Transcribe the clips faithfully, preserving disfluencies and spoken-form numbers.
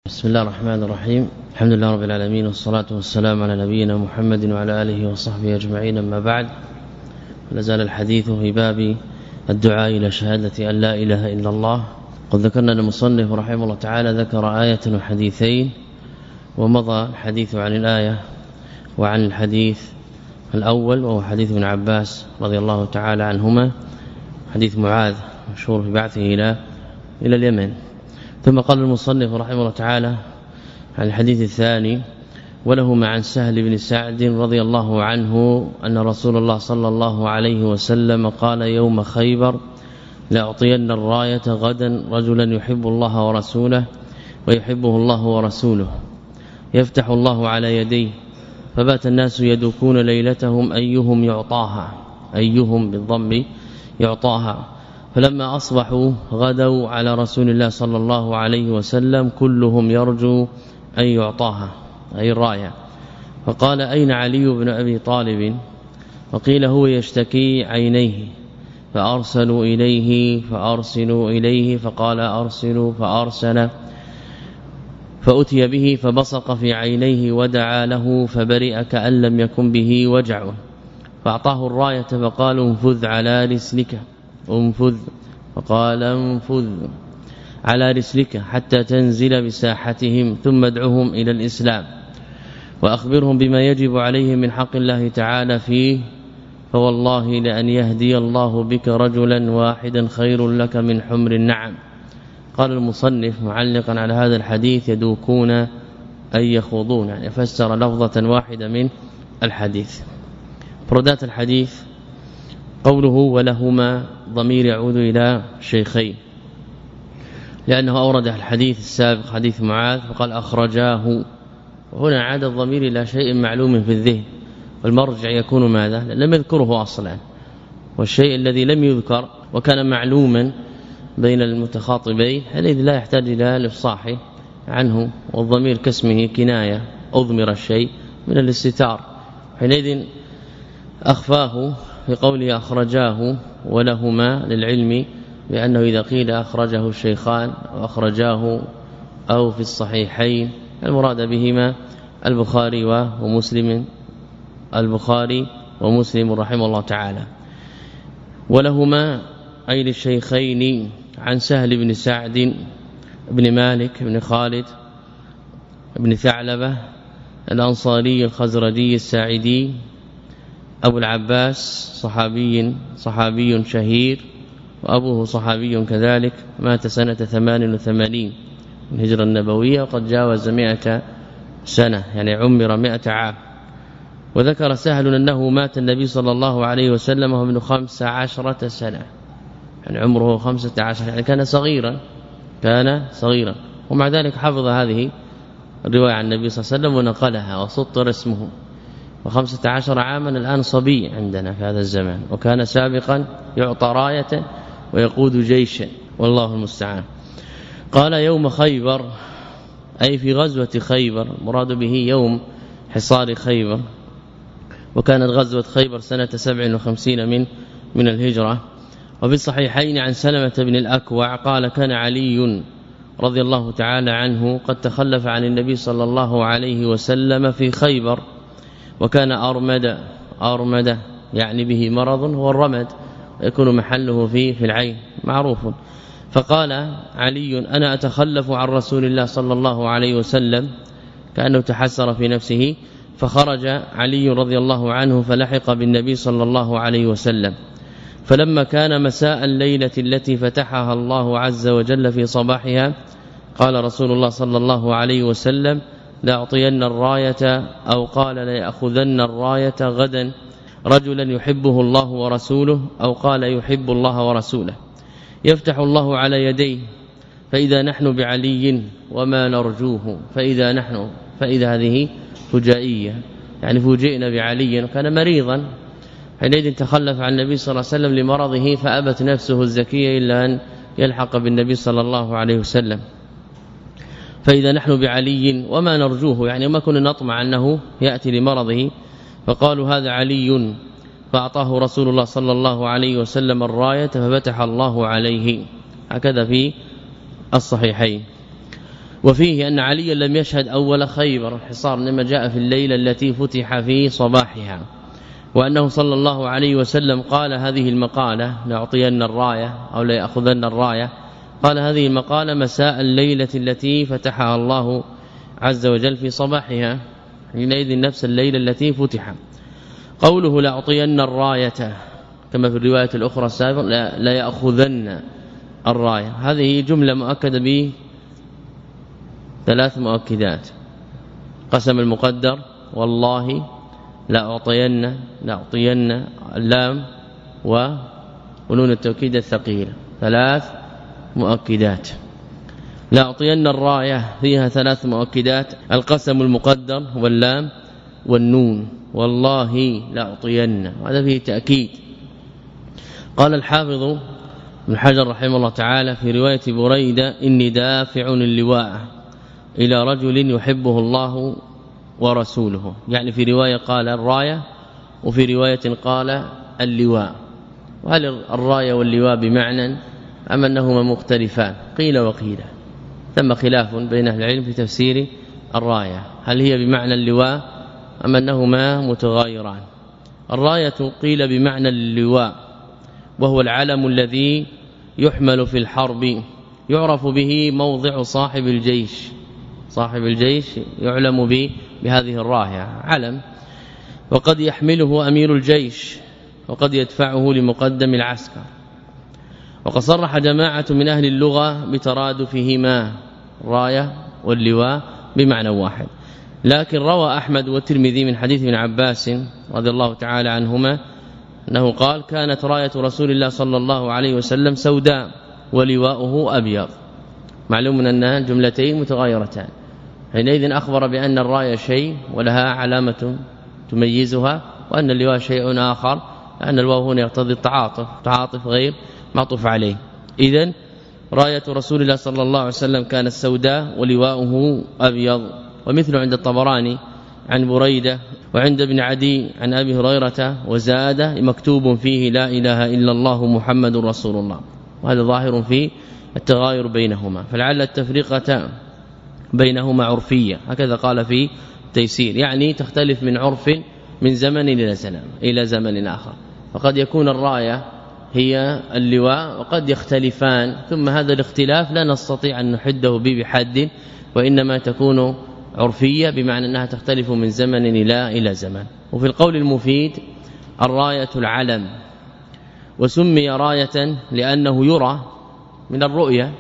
بسم الله الرحمن الرحيم. الحمد لله رب العالمين، والصلاة والسلام على نبينا محمد وعلى آله وصحبه أجمعين. أما بعد، لازال الحديث في باب الدعاء إلى شهادة أن لا إله إلا الله. قد ذكرنا المصنف رحمه الله تعالى ذكر آية وحديثين، ومضى الحديث عن الآية وعن الحديث الأول وهو حديث ابن عباس رضي الله تعالى عنهما، حديث معاذ مشهور في بعثه إلى إلى اليمن. ثم قال المصنف رحمه الله تعالى عن الحديث الثاني: ولهما عن سهل بن سعد رضي الله عنه أن رسول الله صلى الله عليه وسلم قال يوم خيبر: لأعطين الراية غدا رجلا يحب الله ورسوله ويحبه الله ورسوله، يفتح الله على يديه، فبات الناس يدوكون ليلتهم أيهم يعطاها، أيهم بالضم يعطاها، فلما أصبحوا غدوا على رسول الله صلى الله عليه وسلم كلهم يرجو أن يعطاها أي الراية. فقال: أين علي بن أبي طالب؟ وقيل: هو يشتكي عينيه، فأرسلوا إليه فأرسلوا إليه فقال: أرسلوا فأرسل، فأتي به فبصق في عينيه ودعا له فبرئ كأن لم يكن به وجع، فأعطاه الراية فقال: انفذ على رسلك، انفذ، فقال: انفذ على رسلك حتى تنزل بساحتهم، ثم ادعهم إلى الإسلام وأخبرهم بما يجب عليهم من حق الله تعالى فيه، فوالله لأن يهدي الله بك رجلا واحدا خير لك من حمر النعم. قال المصنف معلقا على هذا الحديث: يدوكون أي يخوضون، يعني فسر لفظة واحدة من الحديث. فردات الحديث قوله ولهما ضمير يعود إلى شيخين، لأنه أورد الحديث السابق حديث معاذ فقال أخرجاه، وهنا عاد الضمير إلى شيء معلوم في الذهن، والمرجع يكون ماذا؟ لم يذكره أصلا، والشيء الذي لم يذكر وكان معلوما بين المتخاطبين الذي لا يحتاج إلى الإفصاح عنه، والضمير كاسمه كناية، أضمر الشيء من الاستتار، حينئذ أخفاه في قوله أخرجاه ولهما، للعلم بأنه إذا قيل أخرجه الشيخان وأخرجاه أو في الصحيحين المراد بهما البخاري ومسلم، البخاري ومسلم رحمه الله تعالى. ولهما أي للشيخين عن سهل بن سعد بن مالك بن خالد بن ثعلبة الأنصاري الخزرجي الساعدي أبو العباس، صحابي صحابي شهير، وأبوه صحابي كذلك، مات سنة ثمان وثمانين من الهجرة النبوية، وقد جاوز مئة سنة، يعني عمر مئة عام. وذكر سهل أنه مات النبي صلى الله عليه وسلم وهو ابن خمس عشرة سنة، يعني عمره خمسة عشر، يعني كان صغيرا كان صغيرا ومع ذلك حفظ هذه الرواية عن النبي صلى الله عليه وسلم ونقلها وسطر اسمه، وخمسة عشر عاما الآن صبي عندنا في هذا الزمان، وكان سابقا يعطى راية ويقود جيشا، والله المستعان. قال يوم خيبر أي في غزوة خيبر، مراد به يوم حصار خيبر، وكانت غزوة خيبر سنة سبع وخمسين من من الهجرة. وفي الصحيحين عن سلمة بن الأكوع قال: كان علي رضي الله تعالى عنه قد تخلف عن النبي صلى الله عليه وسلم في خيبر، وكان أرمد، أرمد يعني به مرض هو الرمد، ويكون محله في في العين معروف. فقال علي: أنا أتخلف عن رسول الله صلى الله عليه وسلم، كأنه تحسر في نفسه، فخرج علي رضي الله عنه فلحق بالنبي صلى الله عليه وسلم، فلما كان مساء الليلة التي فتحها الله عز وجل في صباحها قال رسول الله صلى الله عليه وسلم: لأعطين الراية، أو قال: ليأخذن الراية غدا رجلا يحبه الله ورسوله، أو قال: يحب الله ورسوله، يفتح الله على يديه، فإذا نحن بعلي وما نرجوه، فإذا نحن، فإذا هذه فجائية، يعني فوجئنا بعلي، وكان مريضا حينئذ تخلف عن النبي صلى الله عليه وسلم لمرضه، فأبت نفسه الزكية إلا أن يلحق بالنبي صلى الله عليه وسلم، فإذا نحن بعلي وما نرجوه، يعني ما كنا نطمع أنه يأتي لمرضه. فقالوا: هذا علي، فأعطاه رسول الله صلى الله عليه وسلم الراية ففتح الله عليه، هكذا في الصحيحين. وفيه أن عليا لم يشهد أول خيبر الحصار إنما جاء في الليلة التي فتح في صباحها، وأنه صلى الله عليه وسلم قال هذه المقالة لأعطين الراية أو ليأخذن الراية، قال هذه المقالة مساء الليلة التي فتحها الله عز وجل في صباحها، حينئذ نفس الليلة التي فتح. قوله لأعطين الراية كما في الرواية الأخرى السابقة لا, لا يأخذن الراية، هذه جملة مؤكدة به ثلاث مؤكدات: قسم المقدر، والله، لا أعطين، لا أعطين، اللام ونون التوكيد الثقيلة، ثلاث مؤكدات. لا أعطين الراية فيها ثلاث مؤكدات: القسم المقدر واللام والنون، والله لا أعطين، هذا فيه تأكيد. قال الحافظ ابن حجر رحمه الله تعالى في رواية بريدة: إني دافع اللواء إلى رجل يحبه الله ورسوله، يعني في رواية قال الراية وفي رواية قال اللواء. وهل الراية واللواء بمعنى أم أنهما مختلفان؟ قيل وقيل، ثم خلاف بين أهل العلم في تفسير الراية، هل هي بمعنى اللواء أم أنهما متغايران. الراية قيل بمعنى اللواء، وهو العلم الذي يحمل في الحرب يعرف به موضع صاحب الجيش، صاحب الجيش يعلم به بهذه الراية علم، وقد يحمله أمير الجيش وقد يدفعه لمقدم العسكر. وقد صرح جماعة من أهل اللغة بترادفهما الراية واللواء بمعنى واحد، لكن روى أحمد والترمذي من حديث ابن عباس رضي الله تعالى عنهما أنه قال: كانت راية رسول الله صلى الله عليه وسلم سوداء ولواؤه أبيض. معلوم أن الجملتين متغايرتان، حينئذ أخبر بأن الراية شيء ولها علامة تميزها، وأن اللواء شيء آخر، لأن الواو هنا يقتضي التعاطف، تعاطف غير معطوف عليه. إذن راية رسول الله صلى الله عليه وسلم كانت سوداء ولواؤه أبيض. ومثل عند الطبراني عن بريدة وعند ابن عدي عن أبي هريرة وزاد: مكتوب فيه لا إله إلا الله محمد رسول الله. وهذا ظاهر في التغاير بينهما، فلعل التفرقة بينهما عرفية، هكذا قال في تيسير، يعني تختلف من عرف من زمن إلى زمن إلى زمن آخر، فقد يكون الراية هي اللواء وقد يختلفان، ثم هذا الاختلاف لا نستطيع أن نحده به بحد، وإنما تكون عرفية بمعنى أنها تختلف من زمن إلى إلى زمن. وفي القول المفيد الراية العلم، وسمي راية لأنه يرى من الرؤية،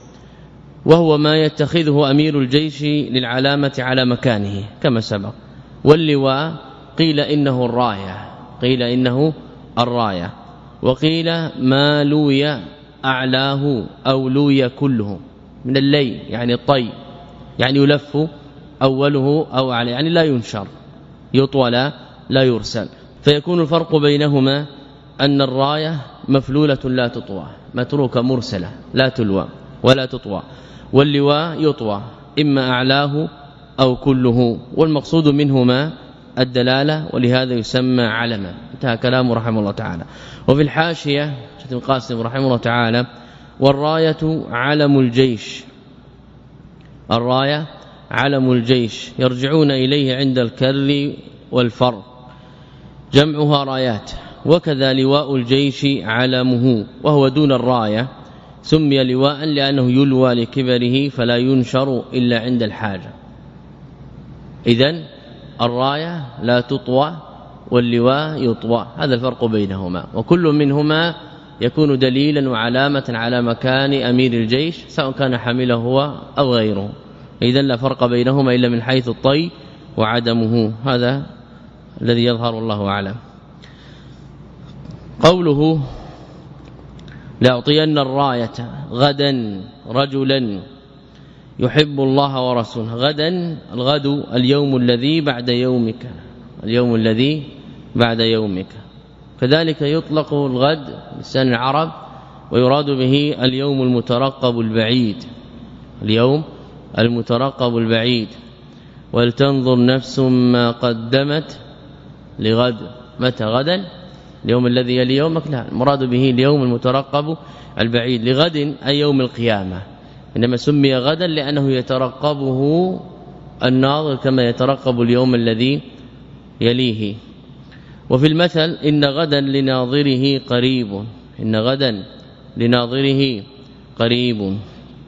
وهو ما يتخذه أمير الجيش للعلامة على مكانه كما سبق. واللواء قيل إنه الراية، قيل إنه الراية، وقيل ما لوي أعلاه أو لوي كله من اللي، يعني الطي، يعني يلف أوله أو عليه، يعني لا ينشر، يطوى لا, لا يرسل. فيكون الفرق بينهما أن الراية مفلولة لا تطوى، متروكة مرسلة لا تلوى ولا تطوى، واللواء يطوى إما أعلاه أو كله، والمقصود منهما الدلالة، ولهذا يسمى علما. انتهى كلامه رحمه الله تعالى. وفي الحاشية شيخ القاسم رحمه الله تعالى: والراية علم الجيش، الراية علم الجيش يرجعون إليه عند الكر والفر، جمعها رايات. وكذا لواء الجيش علمه، وهو دون الراية، سمي لواء لأنه يلوى لكبره فلا ينشر إلا عند الحاجة. إذن الراية لا تطوى واللواء يطوى، هذا الفرق بينهما، وكل منهما يكون دليلا وعلامة على مكان أمير الجيش سواء كان حامله هو أو غيره. إذن لا فرق بينهما إلا من حيث الطي وعدمه، هذا الذي يظهر الله أعلم. قوله لأعطين الراية غدا رجلا يحب الله ورسوله، غدا الغد اليوم الذي بعد يومك، اليوم الذي بعد يومك. كذلك يطلق الغد لسان العرب ويراد به اليوم المترقب البعيد، اليوم المترقب البعيد. ولتنظر نفس ما قدمت لغد، متى غدا؟ اليوم الذي يلي يومك؟ لا، المراد به اليوم المترقب البعيد، لغد أي يوم القيامة. إنما سمي غدا لأنه يترقبه الناظر كما يترقب اليوم الذي يليه. وفي المثل إن غدا لناظره قريب، إن غدا لناظره قريب.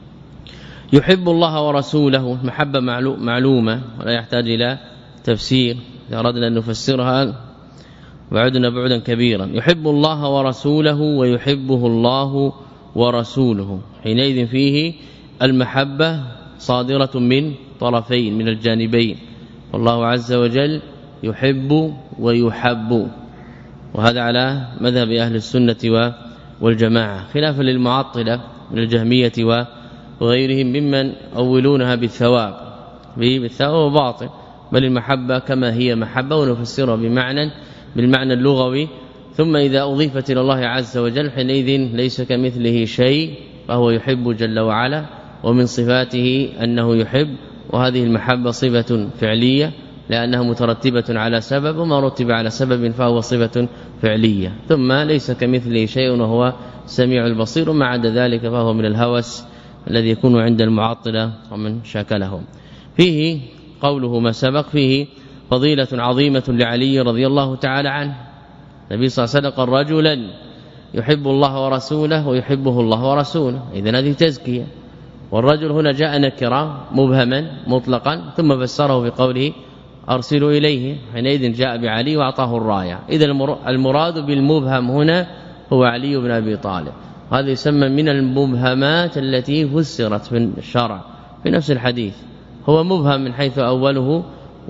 يحب الله ورسوله، محبة معلومة ولا يحتاج إلى تفسير، إذا أردنا أن نفسرها بعدنا بعدا كبيرا. يحب الله ورسوله ويحبه الله ورسوله، حينئذ فيه المحبة صادرة من طرفين من الجانبين، والله عز وجل يحب ويحب، وهذا على مذهب أهل السنة والجماعة، خلافا للمعطلة من الجهمية وغيرهم ممن أولونها بالثواب بالثواب وباطل، بل المحبة كما هي محبة ونفسرها بمعنى بالمعنى اللغوي، ثم إذا أضيفت إلى الله عز وجل حينئذ ليس كمثله شيء، فهو يحب جل وعلا، ومن صفاته أنه يحب، وهذه المحبة صفة فعلية لأنها مترتبة على سبب، وما رتب على سبب فهو صفة فعلية. ثم ليس كمثله شيء وهو سميع البصير، وما عدا ذلك فهو من الهوس الذي يكون عند المعطلة ومن شاكلهم. فيه قوله ما سبق، فيه فضيلة عظيمة لعلي رضي الله تعالى عنه. النبي صلى الله عليه وسلم قال رجلا يحب الله ورسوله ويحبه الله ورسوله، إذن هذه تزكية. والرجل هنا جاء نكرا مبهما مطلقا، ثم فسره بقوله أرسلوا إليه، حينئذ جاء بعلي وأعطاه الراية. إذا المراد بالمبهم هنا هو علي بن أبي طالب، هذا يسمى من المبهمات التي فسرت في الشرع في نفس الحديث، هو مبهم من حيث أوله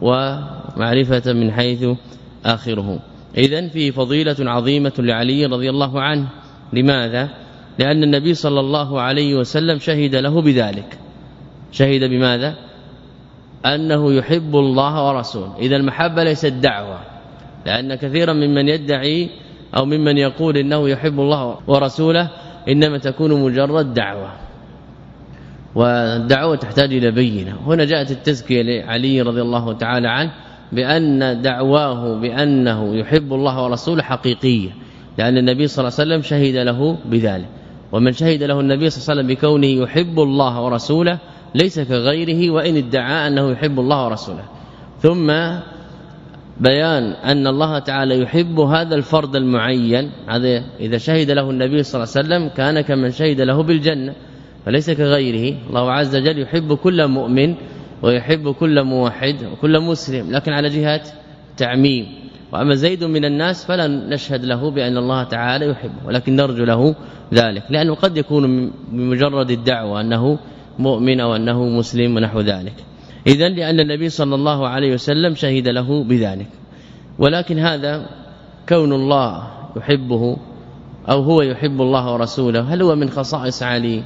ومعرفة من حيث آخره. إذن فيه فضيلة عظيمة لعلي رضي الله عنه. لماذا؟ لأن النبي صلى الله عليه وسلم شهد له بذلك. شهد بماذا؟ أنه يحب الله ورسوله. إذا المحبة ليست دعوة، لأن كثيرا ممن يدعي أو ممن يقول إنه يحب الله ورسوله إنما تكون مجرد دعوة، والدعوة تحتاج إلى بينة. هنا جاءت التزكية لعلي رضي الله تعالى عنه بأن دعواه بأنه يحب الله ورسوله حقيقية، لأن النبي صلى الله عليه وسلم شهد له بذلك. ومن شهد له النبي صلى الله عليه وسلم بكونه يحب الله ورسوله ليس كغيره وإن ادعى أنه يحب الله ورسوله. ثم بيان أن الله تعالى يحب هذا الفرد المعين، هذا إذا شهد له النبي صلى الله عليه وسلم كان كمن شهد له بالجنة، فليس كغيره. الله عز وجل يحب كل مؤمن ويحب كل موحد وكل مسلم، لكن على جهة تعميم. وأما زيد من الناس فلا نشهد له بأن الله تعالى يحبه، ولكن نرجو له ذلك، لأنه قد يكون بمجرد الدعوة أنه مؤمن أو أنه مسلم ونحو ذلك. إذن لأن النبي صلى الله عليه وسلم شهد له بذلك. ولكن هذا كون الله يحبه أو هو يحب الله ورسوله، هل هو من خصائص علي؟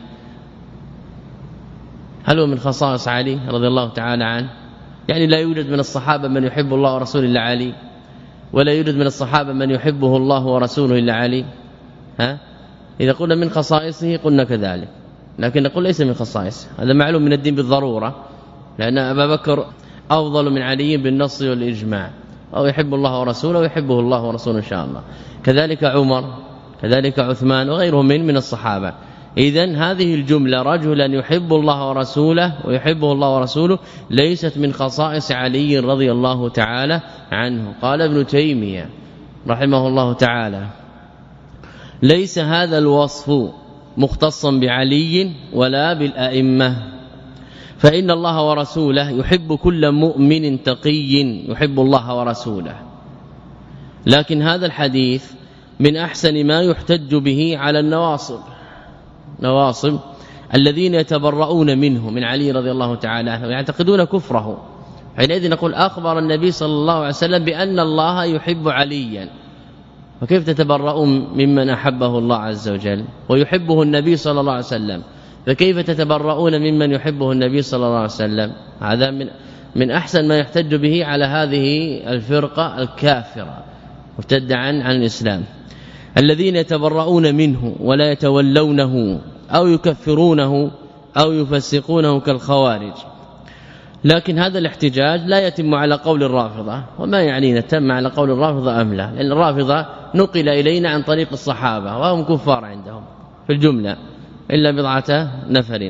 هل هو من خصائص علي رضي الله تعالى عنه؟ يعني لا يوجد من الصحابة من يحب الله ورسوله إلا علي، ولا يوجد من الصحابة من يحبه الله ورسوله إلا علي. ها؟ إذا قلنا من خصائصه قلنا كذلك، لكن نقول ليس من خصائصه، هذا معلوم من الدين بالضرورة، لأن أبا بكر أفضل من علي بالنص والإجماع، أو يحب الله ورسوله ويحبه الله ورسوله إن شاء الله. كذلك عمر، كذلك عثمان وغيرهم من من الصحابة. إذن هذه الجملة رجلا يحب الله ورسوله ويحبه الله ورسوله ليست من خصائص علي رضي الله تعالى عنه. قال ابن تيمية رحمه الله تعالى ليس هذا الوصف مختصا بعلي ولا بالأئمة، فإن الله ورسوله يحب كل مؤمن تقي يحب الله ورسوله. لكن هذا الحديث من أحسن ما يحتج به على النواصب، نواصب الذين يتبرؤون منه من علي رضي الله تعالى عنه ويعتقدون كفره. حينئذ نقول أخبر النبي صلى الله عليه وسلم بأن الله يحب عليا، فكيف تتبرؤون ممن أحبه الله عز وجل ويحبه النبي صلى الله عليه وسلم؟ فكيف تتبرؤون ممن يحبه النبي صلى الله عليه وسلم؟ هذا من من أحسن ما يحتج به على هذه الفرقة الكافرة مرتدة عن عن الإسلام، الذين يتبرؤون منه ولا يتولونه أو يكفرونه أو يفسقونه كالخوارج. لكن هذا الاحتجاج لا يتم على قول الرافضة، وما يعنينا تم على قول الرافضة أم لا، لأن الرافضة نقل إلينا عن طريق الصحابة وهم كفار عندهم في الجملة إلا بضعة نفر.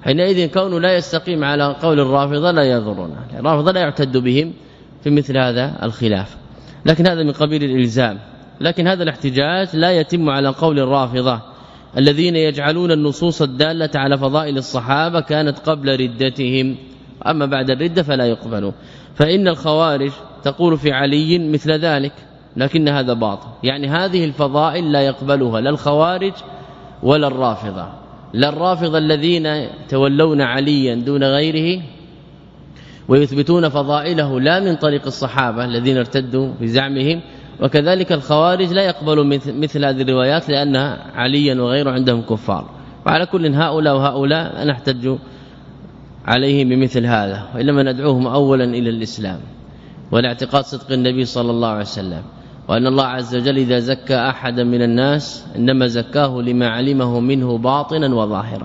حينئذ كونه لا يستقيم على قول الرافضه لا يضرنا، الرافضه لا يعتد بهم في مثل هذا الخلاف، لكن هذا من قبيل الإلزام. لكن هذا الاحتجاج لا يتم على قول الرافضه الذين يجعلون النصوص الدالة على فضائل الصحابة كانت قبل ردتهم، أما بعد الردة فلا يقبلوا. فإن الخوارج تقول في علي مثل ذلك، لكن هذا باطل، يعني هذه الفضائل لا يقبلها لا الخوارج ولا الرافضة، لا الرافضة الذين تولون عليا دون غيره ويثبتون فضائله لا من طريق الصحابة الذين ارتدوا بزعمهم، وكذلك الخوارج لا يقبلوا مثل هذه الروايات لأن عليا وغيره عندهم كفار. وعلى كل هؤلاء وهؤلاء نحتج عليهم بمثل هذا، وإنما ندعوهم أولا إلى الإسلام والاعتقاد صدق النبي صلى الله عليه وسلم، وأن الله عز وجل إذا زكى أحدا من الناس إنما زكاه لما علمه منه باطنا وظاهرا.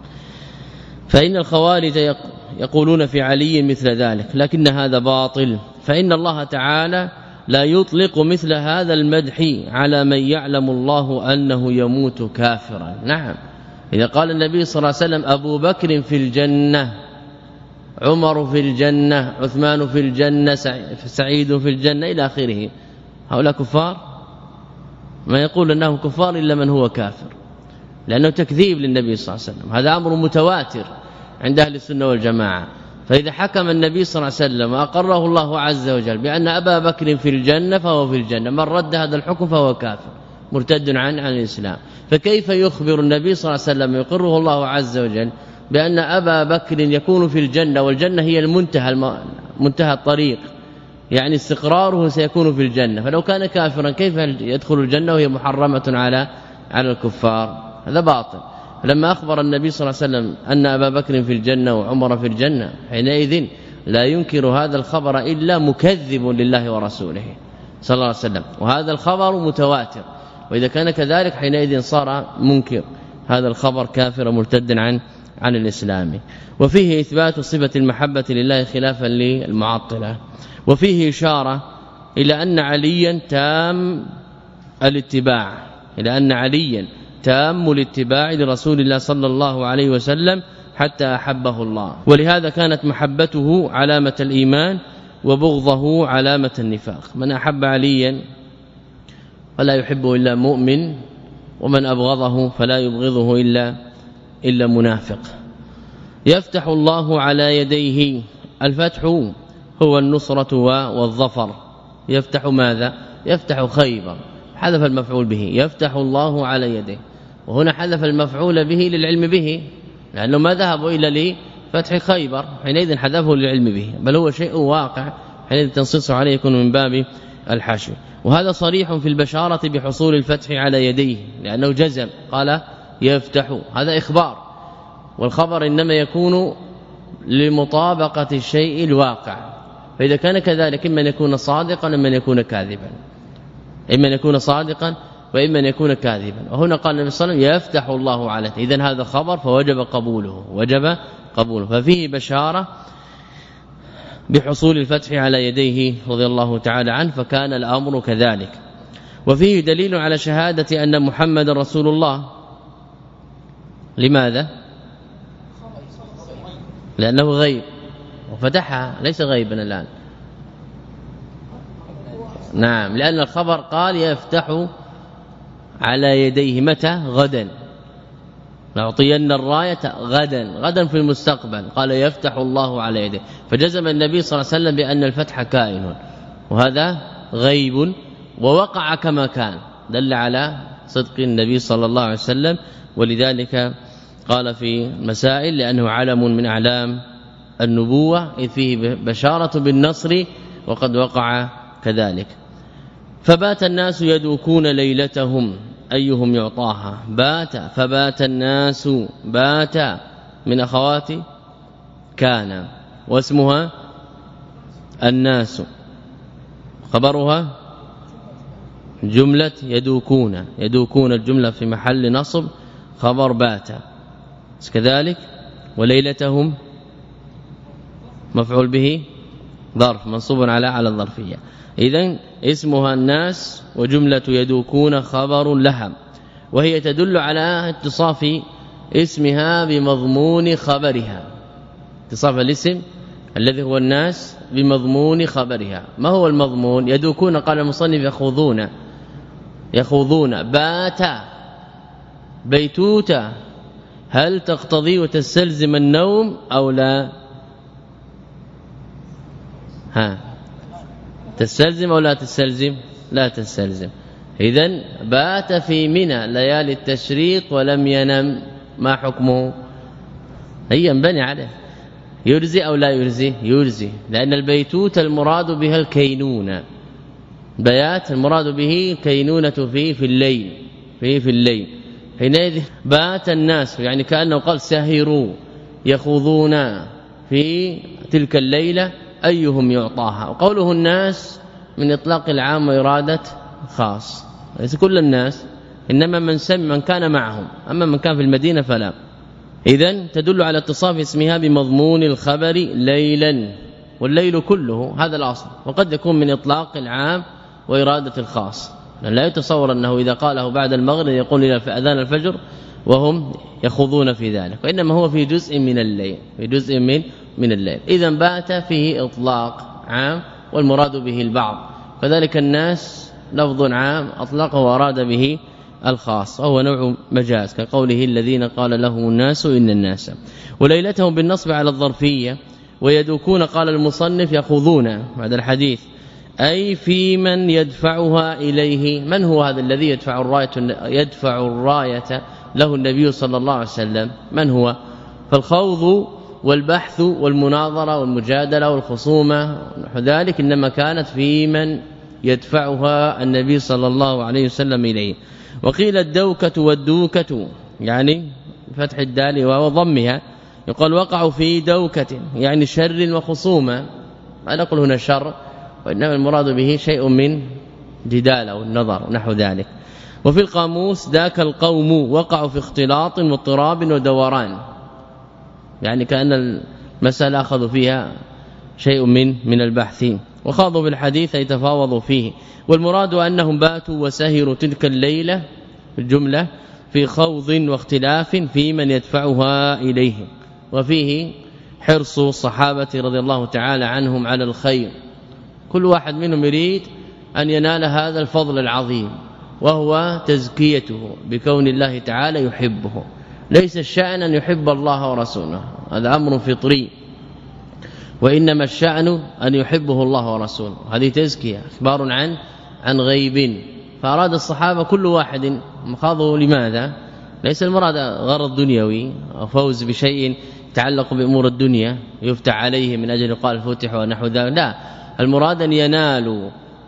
فإن الخوارج يقولون في علي مثل ذلك، لكن هذا باطل، فإن الله تعالى لا يطلق مثل هذا المدح على من يعلم الله أنه يموت كافرا. نعم، إذا قال النبي صلى الله عليه وسلم أبو بكر في الجنة، عمر في الجنة، عثمان في الجنة، سعيد في الجنة إلى آخره، هؤلاء كفار؟ ما يقول أنهم كفار إلا من هو كافر، لأنه تكذيب للنبي صلى الله عليه وسلم، هذا أمر متواتر عند أهل السنة والجماعة. فإذا حكم النبي صلى الله عليه وسلم وأقره الله عز وجل بأن أبا بكر في الجنة فهو في الجنة، من رد هذا الحكم فهو كافر مرتد عن عن الإسلام. فكيف يخبر النبي صلى الله عليه وسلم يقره الله عز وجل بأن أبا بكر يكون في الجنة، والجنة هي المنتهى منتهى الطريق، يعني استقراره سيكون في الجنة، فلو كان كافرا كيف يدخل الجنة وهي محرمة على على الكفار؟ هذا باطل. لما أخبر النبي صلى الله عليه وسلم أن أبا بكر في الجنة وعمر في الجنة، حينئذ لا ينكر هذا الخبر إلا مكذب لله ورسوله صلى الله عليه وسلم، وهذا الخبر متواتر، وإذا كان كذلك حينئذ صار منكر هذا الخبر كافر مرتد عن عن الإسلام. وفيه إثبات صفة المحبة لله خلافا للمعطلة، وفيه إشارة إلى أن عليا تام الاتباع، إلى أن عليا تام الاتباع لرسول الله صلى الله عليه وسلم حتى أحبه الله، ولهذا كانت محبته علامة الإيمان وبغضه علامة النفاق. من أحب عليا فلا يحبه إلا مؤمن، ومن أبغضه فلا يبغضه إلا إلا منافق. يفتح الله على يديه، الفتح هو النصرة والظفر. يفتح ماذا؟ يفتح خيبر، حذف المفعول به، يفتح الله على يديه، وهنا حذف المفعول به للعلم به، لأنه ما ذهبوا إلى لفتح خيبر، حينئذ حذفه للعلم به، بل هو شيء واقع، حينئذ تنصيصه عليه يكون من باب الحشو. وهذا صريح في البشارة بحصول الفتح على يديه، لأنه جزم قال يفتح، هذا إخبار، والخبر إنما يكون لمطابقة الشيء الواقع. فإذا كان كذلك إما أن يكون صادقا إما أن يكون كاذبا، إما أن يكون صادقا وإما أن يكون كاذبا. وهنا قال النبي صلى الله عليه وسلم يفتح الله عليه، إذن هذا خبر فوجب قبوله، وجب قبوله، ففيه بشارة بحصول الفتح على يديه رضي الله تعالى عنه، فكان الأمر كذلك. وفيه دليل على شهادة أن محمد رسول الله. لماذا؟ لأنه غيب، وفتحها ليس غيبا الآن. نعم، لأن الخبر قال يفتح على يديه متى؟ غدا، نعطين الراية غدا، غدا في المستقبل، قال يفتح الله على يديه، فجزم النبي صلى الله عليه وسلم بأن الفتح كائن، وهذا غيب ووقع كما كان، دل على صدق النبي صلى الله عليه وسلم. ولذلك قال في مسائل لأنه علم من أعلام النبوة، إذ فيه بشارة بالنصر وقد وقع كذلك. فبات الناس يدوكون ليلتهم أيهم يعطاها، بات، فبات الناس، بات من أخوات كان، واسمها الناس، خبرها جملة يدوكون، يدوكون الجملة في محل نصب خبر بات كذلك، وليلتهم مفعول به ظرف منصوب على على الظرفية. إذن اسمها الناس وجملة يدوكون خبر لها، وهي تدل على اتصاف اسمها بمضمون خبرها. اتصاف الاسم الذي هو الناس بمضمون خبرها. ما هو المضمون؟ يدوكون قال المصنف يخوضون يخوضون بات بيتوتا هل تقتضي وتستلزم النوم أو لا؟ ها تستلزم أو لا تستلزم؟ لا تستلزم. إذن بات في منى ليالي التشريق ولم ينم، ما حكمه؟ هي ينبني عليه يرزي أو لا يرزي؟ يرزي، لأن البيتوت المراد بها الكينونة، بيات المراد به كينونة فيه في الليل فيه في الليل حينئذ بات الناس، يعني كأنه قال سهروا يخوضون في تلك الليلة أيهم يعطاها. وقوله الناس من إطلاق العام وإرادة خاص، ليس كل الناس، إنما من سمع من كان معهم، أما من كان في المدينة فلا. إذن تدل على اتصاف اسمها بمضمون الخبر ليلا، والليل كله هذا الأصل، وقد يكون من إطلاق العام وإرادة الخاص. لا يتصور أنه إذا قاله بعد المغرب يقول إلى أذان الفجر وهم يخوضون في ذلك، وإنما هو في جزء من الليل في جزء من من الليل. إذا بات فيه إطلاق عام والمراد به البعض، كذلك الناس لفظ عام أطلقه وأراد به الخاص، وهو نوع مجاز كقوله الذين قال لهم الناس إن الناس. وليلتهم بالنصب على الظرفية. ويدوكون قال المصنف يخوضون بعد الحديث أي في من يدفعها إليه. من هو هذا الذي يدفع الراية يدفع الراية له النبي صلى الله عليه وسلم؟ من هو؟ فالخوض والبحث والمناظرة والمجادلة والخصومة ونحو ذلك إنما كانت في من يدفعها النبي صلى الله عليه وسلم إليه. وقيل الدوكة والدوكة يعني فتح الدال وضمها، يقال وقعوا في دوكة يعني شر وخصومة، ما نقول هنا شر، وإنما المراد به شيء من جدال أو النظر ونحو ذلك. وفي القاموس ذاك القوم وقعوا في اختلاط واضطراب ودوران، يعني كأن المسألة أخذوا فيها شيء من من البحث، وخاضوا بالحديث يتفاوضوا فيه. والمراد أنهم باتوا وسهروا تلك الليلة الجملة في خوض واختلاف في من يدفعها إليه. وفيه حرص الصحابة رضي الله تعالى عنهم على الخير، كل واحد منهم يريد أن ينال هذا الفضل العظيم، وهو تزكيته بكون الله تعالى يحبه. ليس الشأن أن يحب الله ورسوله، هذا أمر فطري، وإنما الشأن أن يحبه الله ورسوله، هذه تزكية اخبار عن عن غيب. فأراد الصحابة كل واحد مخاضه لماذا؟ ليس المراد غرض دنيوي أو فوز بشيء يتعلق بأمور الدنيا يفتح عليه من أجل قال فتح ونحو ذلك، لا، المراد أن ينالوا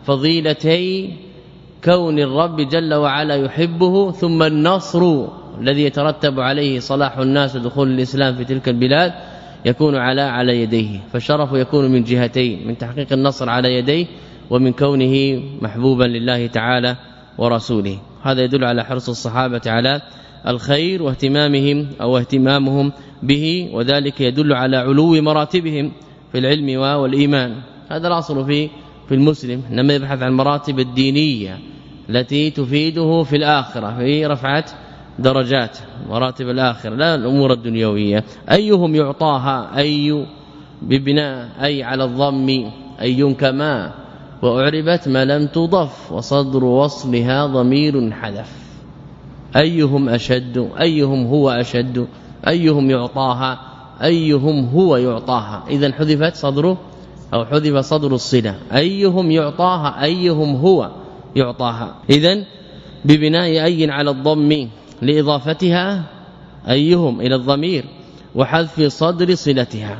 فضيلتي كون الرب جل وعلا يحبه، ثم النصر الذي يترتب عليه صلاح الناس ودخول الإسلام في تلك البلاد يكون على على يديه. فالشرف يكون من جهتين، من تحقيق النصر على يديه ومن كونه محبوبا لله تعالى ورسوله. هذا يدل على حرص الصحابة على الخير واهتمامهم أو اهتمامهم به، وذلك يدل على علو مراتبهم في العلم والإيمان. هذا الأصل في في المسلم، لما يبحث عن مراتب الدينية التي تفيده في الآخرة في رفعة درجات مراتب الآخرة، لا الأمور الدنيوية. أيهم يعطاها أي ببناء أي على الضم أي كما، وأعربت ما لم تضف وصدر وصلها ضمير حذف. أيهم أشد، أيهم هو أشد، أيهم يعطاها، أيهم هو يعطاها. إذن حذفت صدره أو حذف صدر الصلة، أيهم يعطاها أيهم هو يعطاها. إذن ببناء أي على الضم لإضافتها أيهم إلى الضمير وحذف صدر صلتها.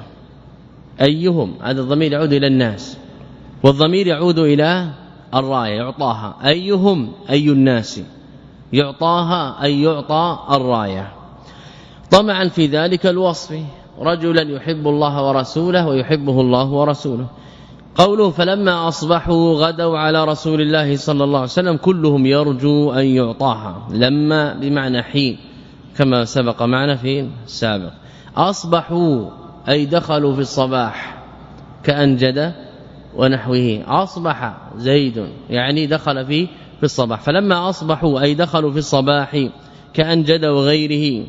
أيهم هذا الضمير يعود إلى الناس، والضمير يعود إلى الراية يعطاها. أيهم أي الناس، يعطاها أي يعطى الراية. طمعا في ذلك الوصف، رجلا يحب الله ورسوله ويحبه الله ورسوله. قوله فلما أصبحوا غدوا على رسول الله صلى الله عليه وسلم كلهم يرجو أن يعطاها. لما بمعنى حين كما سبق معنا في السابق. أصبحوا أي دخلوا في الصباح كأنجد ونحوه. أصبح زيد يعني دخل في في الصباح. فلما أصبحوا أي دخلوا في الصباح كأنجد وغيره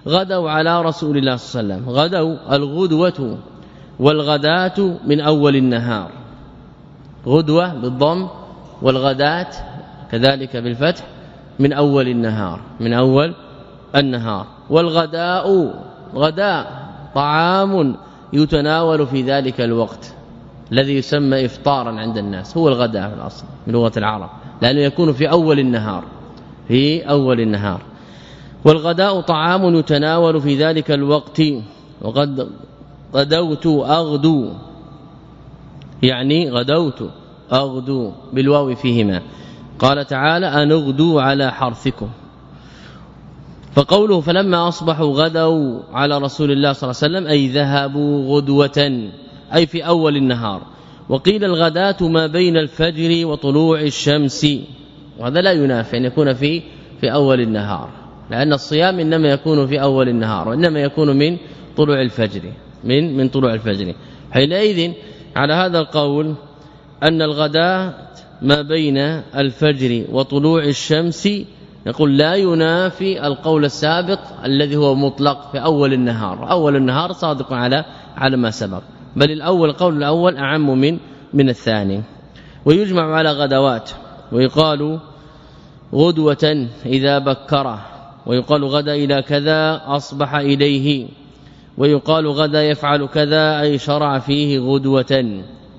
غدوا على رسول الله صلى الله عليه وسلم. غدوا الغدوة والغداة من أول النهار، غدوة بالضم والغداة كذلك بالفتح من أول النهار، من أول النهار. والغداء غداء طعام يتناول في ذلك الوقت الذي يسمى إفطارا عند الناس، هو الغداء في الأصل من لغة العرب، لأنه يكون في أول النهار، في أول النهار. والغداء طعام يتناول في ذلك الوقت. وقد غدوت أغدو، يعني غدوت أغدو بالواو فيهما. قال تعالى أن اغدوا على حرثكم. فقوله فلما أصبحوا غدوا على رسول الله صلى الله عليه وسلم أي ذهبوا غدوة أي في أول النهار. وقيل الغداة ما بين الفجر وطلوع الشمس، وهذا لا ينافي أن يكون في في أول النهار، لأن الصيام إنما يكون في أول النهار، وإنما يكون من طلوع الفجر، من من طلوع الفجر. حينئذ على هذا القول أن الغداة ما بين الفجر وطلوع الشمس نقول لا ينافي القول السابق الذي هو مطلق في أول النهار. أول النهار صادق على على ما سبق، بل الأول القول الأول أعم من من الثاني. ويجمع على غدوات، ويقال غدوة إذا بكره، ويقال غدا إلى كذا أصبح إليه، ويقال غدا يفعل كذا أي شرع فيه غدوة.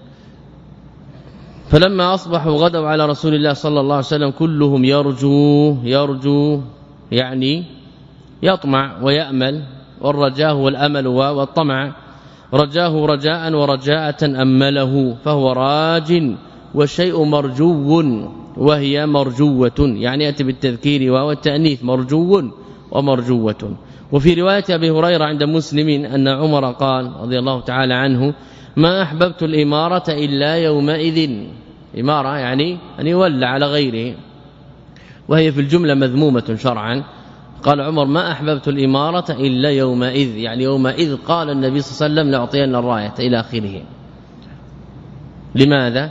فلما أصبحوا غدوا على رسول الله صلى الله عليه وسلم كلهم يرجو يرجو يعني يطمع ويأمل، والرجاء والأمل والطمع، رجاه رجاء ورجاءة أمله، فهو راج والشيء مرجو وهي مرجوة، يعني يأتي بالتذكير والتأنيث مرجو ومرجوة. وفي رواية أبي هريرة عند مسلم أن عمر قال رضي الله تعالى عنه ما أحببت الإمارة إلا يومئذ. إمارة يعني أن يولى على غيره، وهي في الجملة مذمومة شرعا. قال عمر ما أحببت الإمارة إلا يومئذ، يعني يومئذ قال النبي صلى الله عليه وسلم لأعطينا الراية إلى آخره. لماذا؟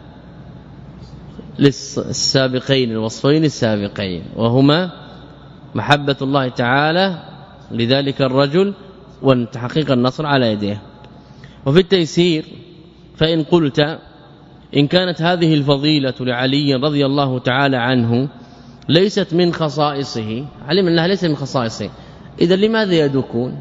للسابقين الوصفين السابقين، وهما محبة الله تعالى لذلك الرجل وتحقيق النصر على يديه. وفي التيسير فإن قلت إن كانت هذه الفضيلة لعلي رضي الله تعالى عنه ليست من خصائصه، علم أنها ليست من خصائصه، إذا لماذا يدكون؟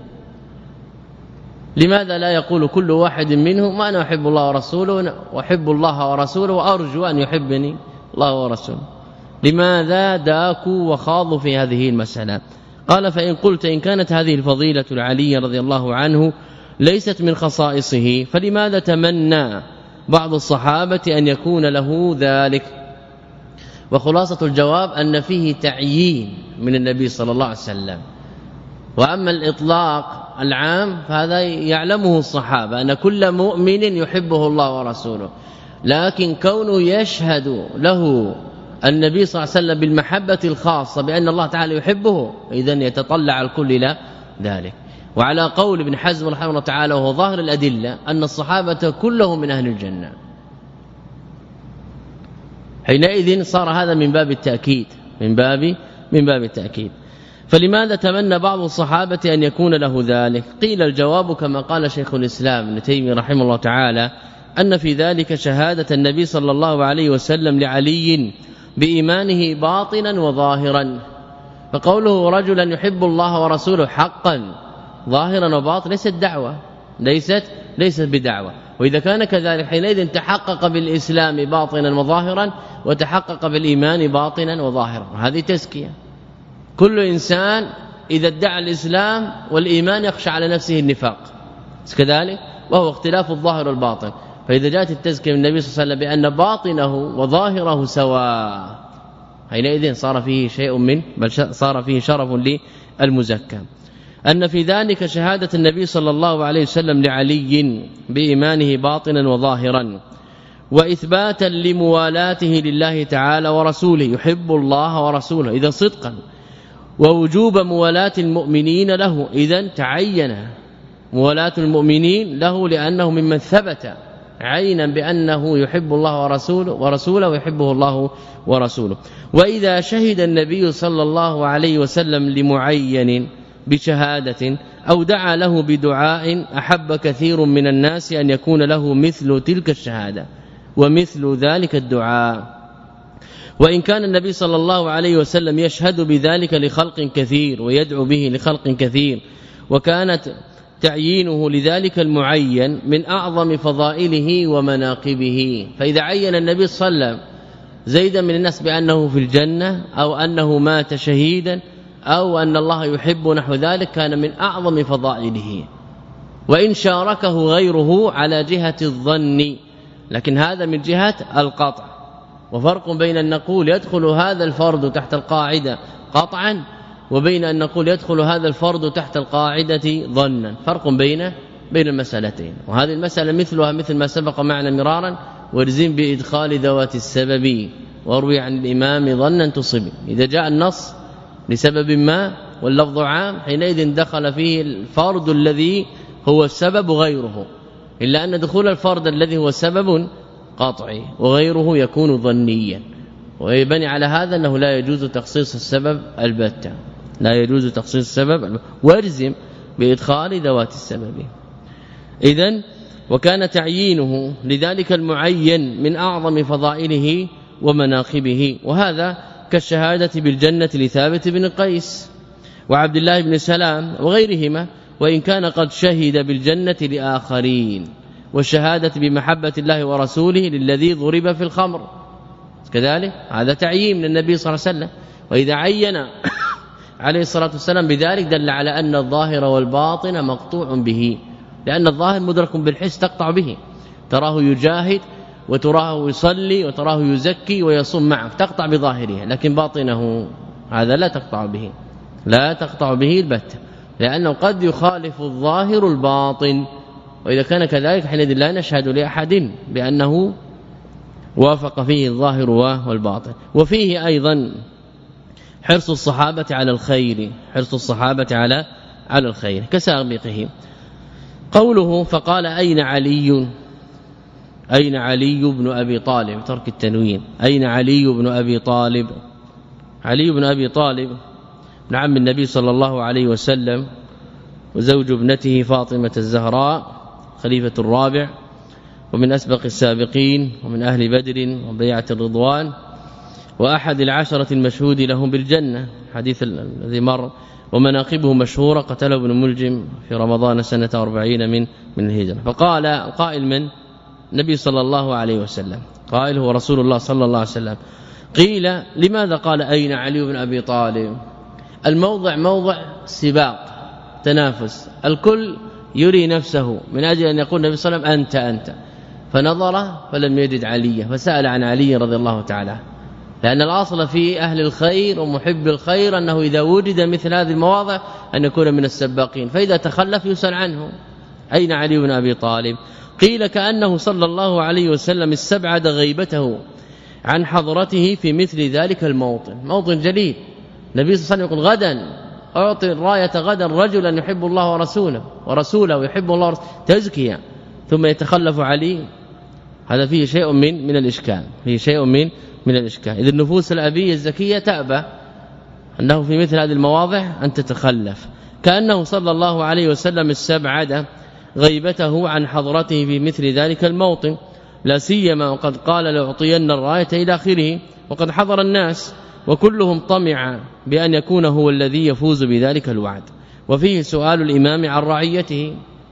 لماذا لا يقول كل واحد منهم ما أنا أحب الله ورسوله وأحب الله ورسوله وأرجو أن يحبني الله ورسوله؟ لماذا داكوا وخاضوا في هذه المسألة؟ قال فإن قلت إن كانت هذه الفضيلة لعلي رضي الله عنه ليست من خصائصه فلماذا تمنى بعض الصحابة أن يكون له ذلك؟ وخلاصة الجواب أن فيه تعيين من النبي صلى الله عليه وسلم، وأما الإطلاق العام فهذا يعلمه الصحابة أن كل مؤمن يحبه الله ورسوله، لكن كونه يشهد له النبي صلى الله عليه وسلم بالمحبة الخاصة بأن الله تعالى يحبه، إذن يتطلع الكل إلى ذلك. وعلى قول ابن حزم رحمه الله تعالى وهو ظاهر الأدلة أن الصحابة كلهم من أهل الجنة، حينئذ صار هذا من باب التأكيد، من باب من باب التأكيد. فلماذا تمنى بعض الصحابة أن يكون له ذلك؟ قيل الجواب كما قال شيخ الإسلام ابن تيمية رحمه الله تعالى أن في ذلك شهادة النبي صلى الله عليه وسلم لعلي بإيمانه باطنا وظاهرا. فقوله رجلا يحب الله ورسوله حقا ظاهرا وباطنا ليست دعوة، ليست ليست بدعوة. وإذا كان كذلك حينئذ تحقق بالإسلام باطنا وظاهرا وتحقق بالإيمان باطنا وظاهرا، هذه تزكية. كل إنسان إذا ادعى الإسلام والإيمان يخشى على نفسه النفاق كذلك، وهو اختلاف الظاهر والباطن. فإذا جاءت التزكية من النبي صلى الله عليه وسلم بأن باطنه وظاهره سواء، حينئذ صار فيه شيء من بل صار فيه شرف للمزكى. أن في ذلك شهادة النبي صلى الله عليه وسلم لعلي بإيمانه باطنا وظاهرا، وإثباتا لموالاته لله تعالى ورسوله، يحب الله ورسوله إذا صدقا، ووجوب موالاة المؤمنين له، إذا تعين موالاة المؤمنين له لأنه ممن ثبت عينا بأنه يحب الله ورسوله ورسوله ويحبه الله ورسوله. وإذا شهد النبي صلى الله عليه وسلم لمعين بشهادة أو دعا له بدعاء أحب كثير من الناس أن يكون له مثل تلك الشهادة ومثل ذلك الدعاء. وإن كان النبي صلى الله عليه وسلم يشهد بذلك لخلق كثير ويدعو به لخلق كثير، وكانت تعيينه لذلك المعين من أعظم فضائله ومناقبه، فإذا عين النبي صلى الله عليه وسلم زيدا من الناس بأنه في الجنة أو أنه مات شهيدا أو أن الله يحب نحو ذلك كان من أعظم فضائله. وإن شاركه غيره على جهة الظن، لكن هذا من جهة القطع، وفرق بين أن نقول يدخل هذا الفرد تحت القاعدة قطعا وبين أن نقول يدخل هذا الفرد تحت القاعدة ظنا، فرق بين بين المسألتين. وهذه المسألة مثلها مثل ما سبق معنا مرارا، ورزين بإدخال ذوات السبب، وروي عن الإمام ظنا تصب. إذا جاء النص لسبب ما واللفظ عام حينئذ دخل فيه الفرد الذي هو السبب غيره، إلا أن دخول الفرد الذي هو سبب قطعي وغيره يكون ظنيا، ويبني على هذا أنه لا يجوز تخصيص السبب البتة، لا يجوز تخصيص السبب، وارزم بإدخال ذوات السبب. إذن وكان تعيينه لذلك المعين من أعظم فضائله ومناقبه، وهذا كالشهادة بالجنة لثابت بن قيس وعبد الله بن سلام وغيرهما، وإن كان قد شهد بالجنة لآخرين، والشهادة بمحبة الله ورسوله للذي ضرب في الخمر كذلك، هذا تعيين من النبي صلى الله عليه وسلم. وإذا عين عليه الصلاة والسلام بذلك دل على أن الظاهر والباطن مقطوع به، لأن الظاهر مدرك بالحس تقطع به، تراه يجاهد وتراه يصلي وتراه يزكي ويصوم معك، تقطع بظاهره، لكن باطنه هذا لا تقطع به، لا تقطع به البتة، لأنه قد يخالف الظاهر الباطن. وإذا كان كذلك حينئذ لا نشهد لأحد بأنه وافق فيه الظاهر والباطن. وفيه أيضا حرص الصحابة على الخير، حرص الصحابة على على الخير كسابقه. قوله فقال أين علي، أين علي بن أبي طالب، ترك التنوين، أين علي بن أبي طالب؟ علي بن أبي طالب ابن عم النبي صلى الله عليه وسلم وزوج ابنته فاطمة الزهراء، خليفة الرابع، ومن أسبق السابقين، ومن أهل بدر وبيعة الرضوان، وأحد العشرة المشهود لهم بالجنة، حديث الذي مر. ومناقبه مشهورة، قتله ابن ملجم في رمضان سنة أربعين من من الهجرة. فقال قائل من النبي صلى الله عليه وسلم، قائل هو رسول الله صلى الله عليه وسلم. قيل لماذا قال أين علي بن أبي طالب؟ الموضع موضع سباق تنافس، الكل يري نفسه من أجل أن يقول النبي صلى الله عليه وسلم أنت أنت، فنظر فلم يجد علي فسأل عن علي رضي الله تعالى، لأن الأصل في أهل الخير ومحب الخير أنه إذا وجد مثل هذه المواضع أن يكون من السباقين، فإذا تخلف يسأل عنه أين علي بن أبي طالب؟ قيل كأنه صلى الله عليه وسلم استبعد غيبته عن حضرته في مثل ذلك الموطن، موطن جليل. النبي صلى الله عليه وسلم يقول غدا أعطي الراية غدا رجلا يحب الله ورسوله ورسوله يحب الله ورسوله تزكية، ثم يتخلف علي، هذا فيه شيء من من الإشكال، فيه شيء من من الإشكال. إذا النفوس الأبية الزكية تأبى أنه في مثل هذه المواضع أن تتخلف، كأنه صلى الله عليه وسلم استبعد غيبته عن حضرته في مثل ذلك الموطن، لا سيما وقد قال لأعطين الراية إلى آخره، وقد حضر الناس وكلهم طمع بأن يكون هو الذي يفوز بذلك الوعد. وفيه سؤال الإمام عن رعيته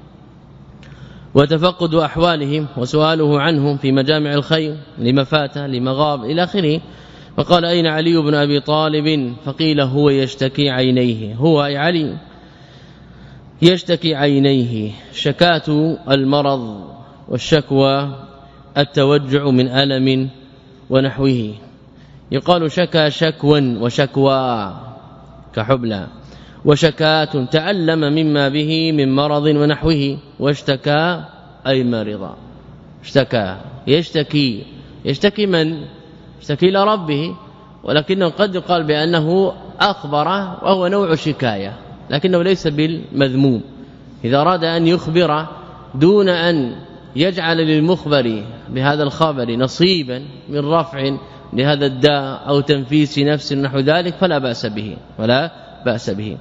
وتفقد أحوالهم وسؤاله عنهم في مجامع الخير لما فات لما غاب إلى آخره. فقال أين علي بن أبي طالب؟ فقيل هو يشتكي عينيه، هو أي علي يشتكي عينيه، شكات المرض والشكوى التوجع من ألم ونحوه، يقال شكى شكوا وشكوى كحبلى، وشكات تألم مما به من مرض ونحوه، واشتكى أي مرضا، اشتكى يشتكي، يشتكي من؟ يشتكي إلى ربه، ولكنه قد يقال بأنه أخبر وهو نوع شكاية، لكنه ليس بالمذموم. إذا أراد أن يخبر دون أن يجعل للمخبر بهذا الخبر نصيبا من رفع لهذا الداء أو تنفيس نفس نحو ذلك فلا بأس به، ولا بأس به.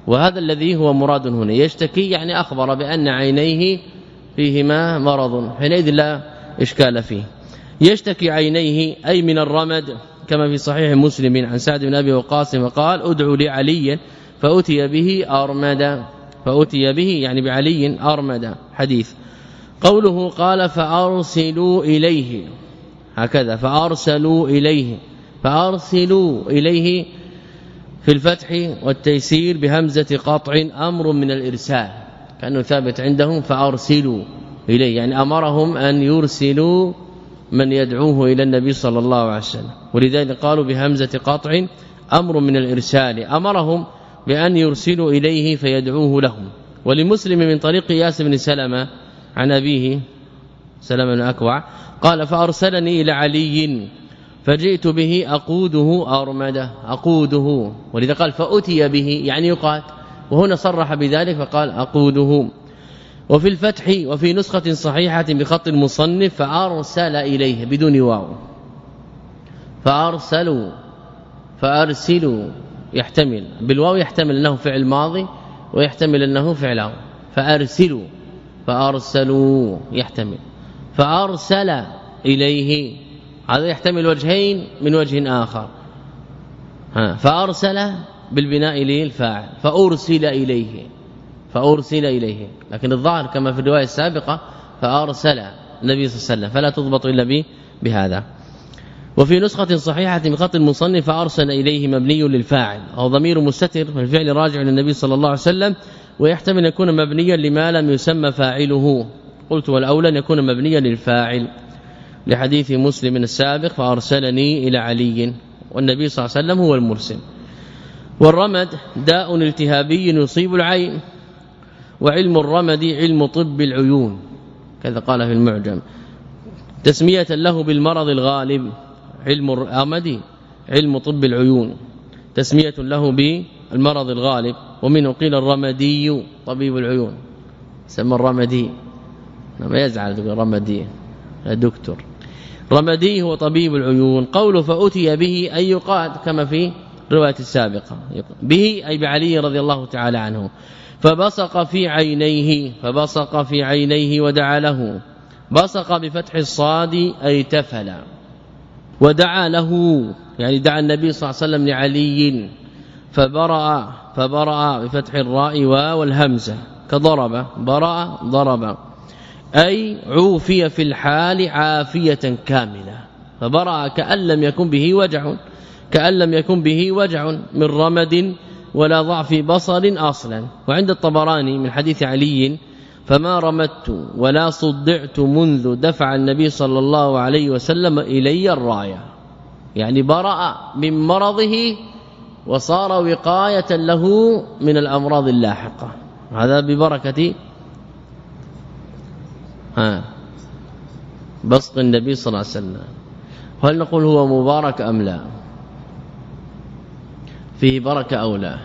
وهذا الذي هو مراد هنا. يشتكي يعني أخبر بأن عينيه فيهما مرض، حينئذ لا إشكال فيه. يشتكي عينيه أي من الرمد، كما في صحيح مسلم عن سعد بن أبي وقاص وقال ادعوا لعلي فأتي به أرمد، فأتي به يعني بعلي أرمد. حديث. قوله قال فأرسلوا إليه، هكذا فأرسلوا إليه، فأرسلوا إليه في الفتح والتيسير بهمزة قطع أمر من الإرسال، كأنه ثابت عندهم فأرسلوا إليه، يعني أمرهم أن يرسلوا من يدعوه إلى النبي صلى الله عليه وسلم، ولذلك قالوا بهمزة قطع أمر من الإرسال، أمرهم بأن يرسلوا إليه فيدعوه لهم. ولمسلم من طريق ياس بن سلمة عن أبيه سلمة بن أكوع قال فأرسلني إلى علي فجئت به أقوده أرمده، أقوده، ولذا قال فأتي به يعني يقاد، وهنا صرح بذلك فقال أقوده. وفي الفتح وفي نسخة صحيحة بخط المصنف فأرسل إليه بدون واو، فأرسلوا فأرسلوا، يحتمل بالواو يحتمل أنه فعل ماضي ويحتمل أنه فعل أمر، فأرسلوا فأرسلوا يحتمل، فأرسل إليه هذا يحتمل وجهين من وجه آخر. ها فأرسل بالبناء للفاعل، فأرسل إليه، فأرسل إليه، لكن الظاهر كما في الرواية السابقة فأرسل النبي صلى الله عليه وسلم، فلا تضبط إلا به بهذا. وفي نسخة صحيحة بخط المصنف فأرسل إليه مبني للفاعل أو ضمير مستتر والفعل راجع للنبي صلى الله عليه وسلم، ويحتمل أن يكون مبنيا لما لم يسمى فاعله، قلت والأولى أن يكون مبنيا للفاعل لحديث مسلم السابق فأرسلني إلى علي، والنبي صلى الله عليه وسلم هو المرسل. والرمد داء التهابي يصيب العين، وعلم الرمد علم طب العيون كذا قال في المعجم، تسمية له بالمرض الغالب. علم الرمد علم طب العيون، تسمية له بالمرض الغالب، ومنه قيل الرمدي طبيب العيون، سمى الرمدي، ما يزعل تقول رمدي يا دكتور، رمدي هو طبيب العيون. قوله فأتي به أي يقاد كما في رواية السابقة، به أي بعلي رضي الله تعالى عنه. فبصق في عينيه، فبصق في عينيه ودعا له، بصق بفتح الصاد أي تفل، ودعا له يعني دعا النبي صلى الله عليه وسلم لعلي. فبرأ، فبرأ بفتح الراء والهمزة كضرب، برأ ضرب، أي عوفي في الحال عافية كاملة، فبرأ كأن لم يكن به وجع، كأن لم يكن به وجع من رمد ولا ضعف بصر أصلا. وعند الطبراني من حديث علي فما رمدت ولا صدعت منذ دفع النبي صلى الله عليه وسلم إلي الراية، يعني برأ من مرضه وصار وقاية له من الأمراض اللاحقة، هذا ببركة ها بسط النبي صلى الله عليه وسلم. هل نقول هو مبارك أم لا؟ فيه بركة أو لا؟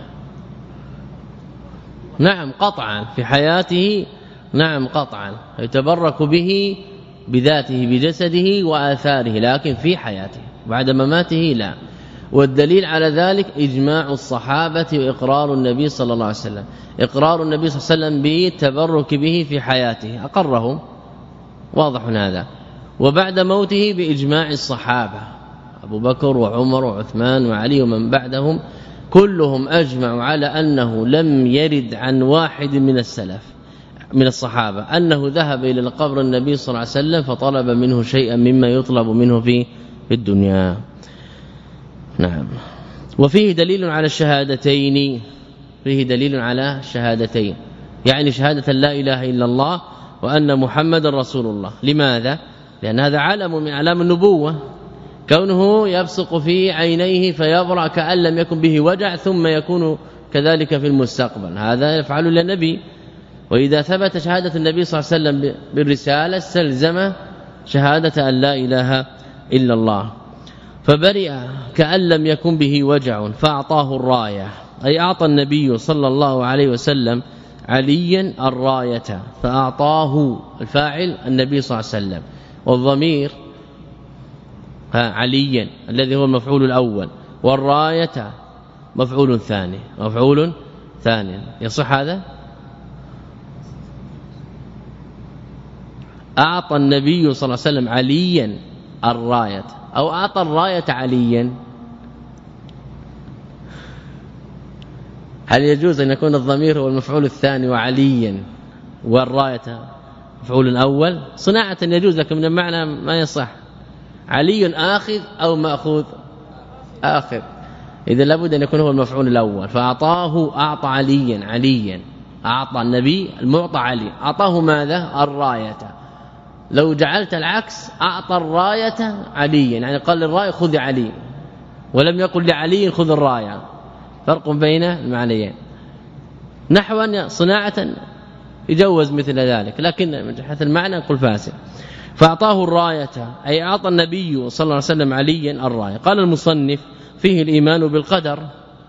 نعم قطعا في حياته، نعم قطعا يتبرك به بذاته بجسده وآثاره، لكن في حياته بعد مماته لا. والدليل على ذلك إجماع الصحابة وإقرار النبي صلى الله عليه وسلم، إقرار النبي صلى الله عليه وسلم بالتبرك به في حياته أقرهم، واضح هذا. وبعد موته بإجماع الصحابة أبو بكر وعمر وعثمان وعلي ومن بعدهم كلهم أجمعوا على أنه لم يرد عن واحد من السلف من الصحابة أنه ذهب إلى القبر النبي صلى الله عليه وسلم فطلب منه شيئا مما يطلب منه في الدنيا. نعم. وفيه دليل على الشهادتين، فيه دليل على الشهادتين، يعني شهادة لا إله إلا الله وأن محمد رسول الله. لماذا؟ لأن هذا علم من علام النبوة، كونه يبصق في عينيه فيبرأ كأن لم يكن به وجع ثم يكون كذلك في المستقبل، هذا يفعل النبي. وإذا ثبت شهادة النبي صلى الله عليه وسلم بالرسالة استلزم شهادة أن لا إله إلا الله. فبرئ كأن لم يكن به وجع فأعطاه الراية، أي أعطى النبي صلى الله عليه وسلم عليا الراية، فأعطاه الفاعل النبي صلى الله عليه وسلم، والضمير عليا الذي هو المفعول الأول، والراية مفعول ثاني، مفعول ثانيا يصح هذا؟ أعطى النبي صلى الله عليه وسلم عليا الراية أو أعطى الراية عليا، هل يجوز أن يكون الضمير هو المفعول الثاني وعليا والراية مفعول الأول؟ صناعة يجوز، لكن من المعنى ما يصح. علي آخذ أو مأخوذ؟ آخذ، إذا لابد أن يكون هو المفعول الأول. فأعطاه أعطى عليا عليا أعطى النبي المعطى علي، أعطاه ماذا؟ الراية. لو جعلت العكس أعطى الراية عليا، يعني قال للراية خذ علي ولم يقل لعلي خذ الراية، فرق بين المعنيين. نحوا صناعة يجوز مثل ذلك، لكن من جهة المعنى نقول فاسد. فأعطاه الراية أي أعطى النبي صلى الله عليه وسلم عليا الراية. قال المصنف فيه الإيمان بالقدر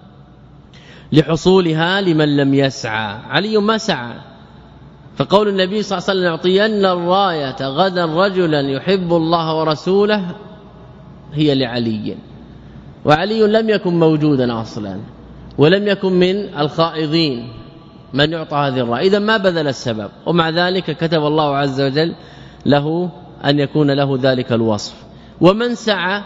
لحصولها لمن لم يسعى، علي ما سعى، فقول النبي صلى الله عليه وسلم يعطين الراية غدا رجلا يحب الله ورسوله هي لعلي، وعلي لم يكن موجودا أصلا ولم يكن من الخائضين من يعطى هذه الراية، إذا ما بذل السبب، ومع ذلك كتب الله عز وجل له أن يكون له ذلك الوصف. ومن سعى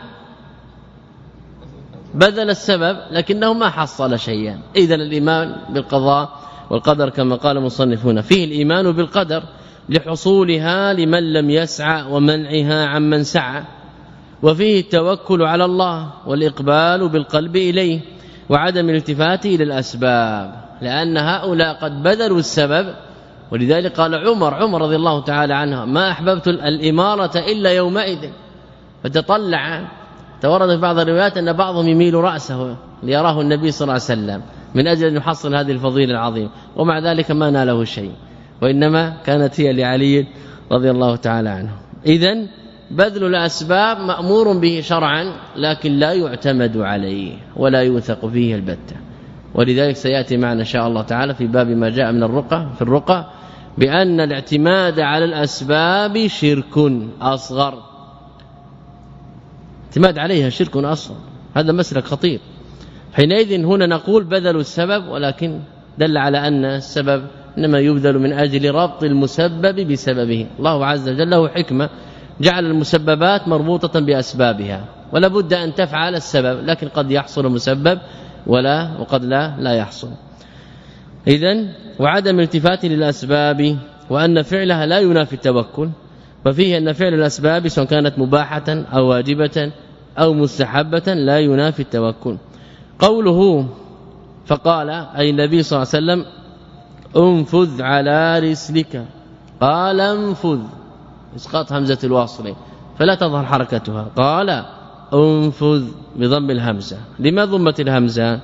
بذل السبب لكنه ما حصل شيئا. إذن الإيمان بالقضاء والقدر كما قال المصنف هنا فيه الإيمان بالقدر لحصولها لمن لم يسعى ومنعها عمن سعى، وفيه التوكل على الله والإقبال بالقلب إليه وعدم الالتفات إلى الأسباب، لأن هؤلاء قد بذلوا السبب. ولذلك قال عمر عمر رضي الله تعالى عنه ما أحببت الإمارة إلا يومئذ، فتطلع. تورد في بعض الروايات أن بعضهم يميل رأسه ليراه النبي صلى الله عليه وسلم من أجل أن يحصل هذه الفضيلة العظيمة، ومع ذلك ما ناله شيء، وإنما كانت هي لعلي رضي الله تعالى عنه. إذن بذل الأسباب مأمور به شرعا، لكن لا يعتمد عليه ولا يوثق فيه البتة. ولذلك سيأتي معنا إن شاء الله تعالى في باب ما جاء من الرقى في الرقى بأن الاعتماد على الأسباب شرك أصغر، اعتماد عليها شرك أصغر، هذا مسلك خطير. حينئذ هنا نقول بذلوا السبب، ولكن دل على أن السبب إنما يبذل من أجل ربط المسبب بسببه. الله عز وجل له حكمة، جعل المسببات مربوطة بأسبابها، ولا بد أن تفعل السبب، لكن قد يحصل مسبب ولا وقد لا لا يحصل. إذن وعدم التفات للأسباب، وأن فعلها لا ينافي التوكل، ففيه أن فعل الأسباب سواء كانت مباحة أو واجبة أو مستحبة لا ينافي التوكل. قوله فقال أي النبي صلى الله عليه وسلم انفذ على رسلك، قال انفذ اسقاط همزة الواصل فلا تظهر حركتها، قال انفذ بضم الهمزة. لما ضمت الهمزة؟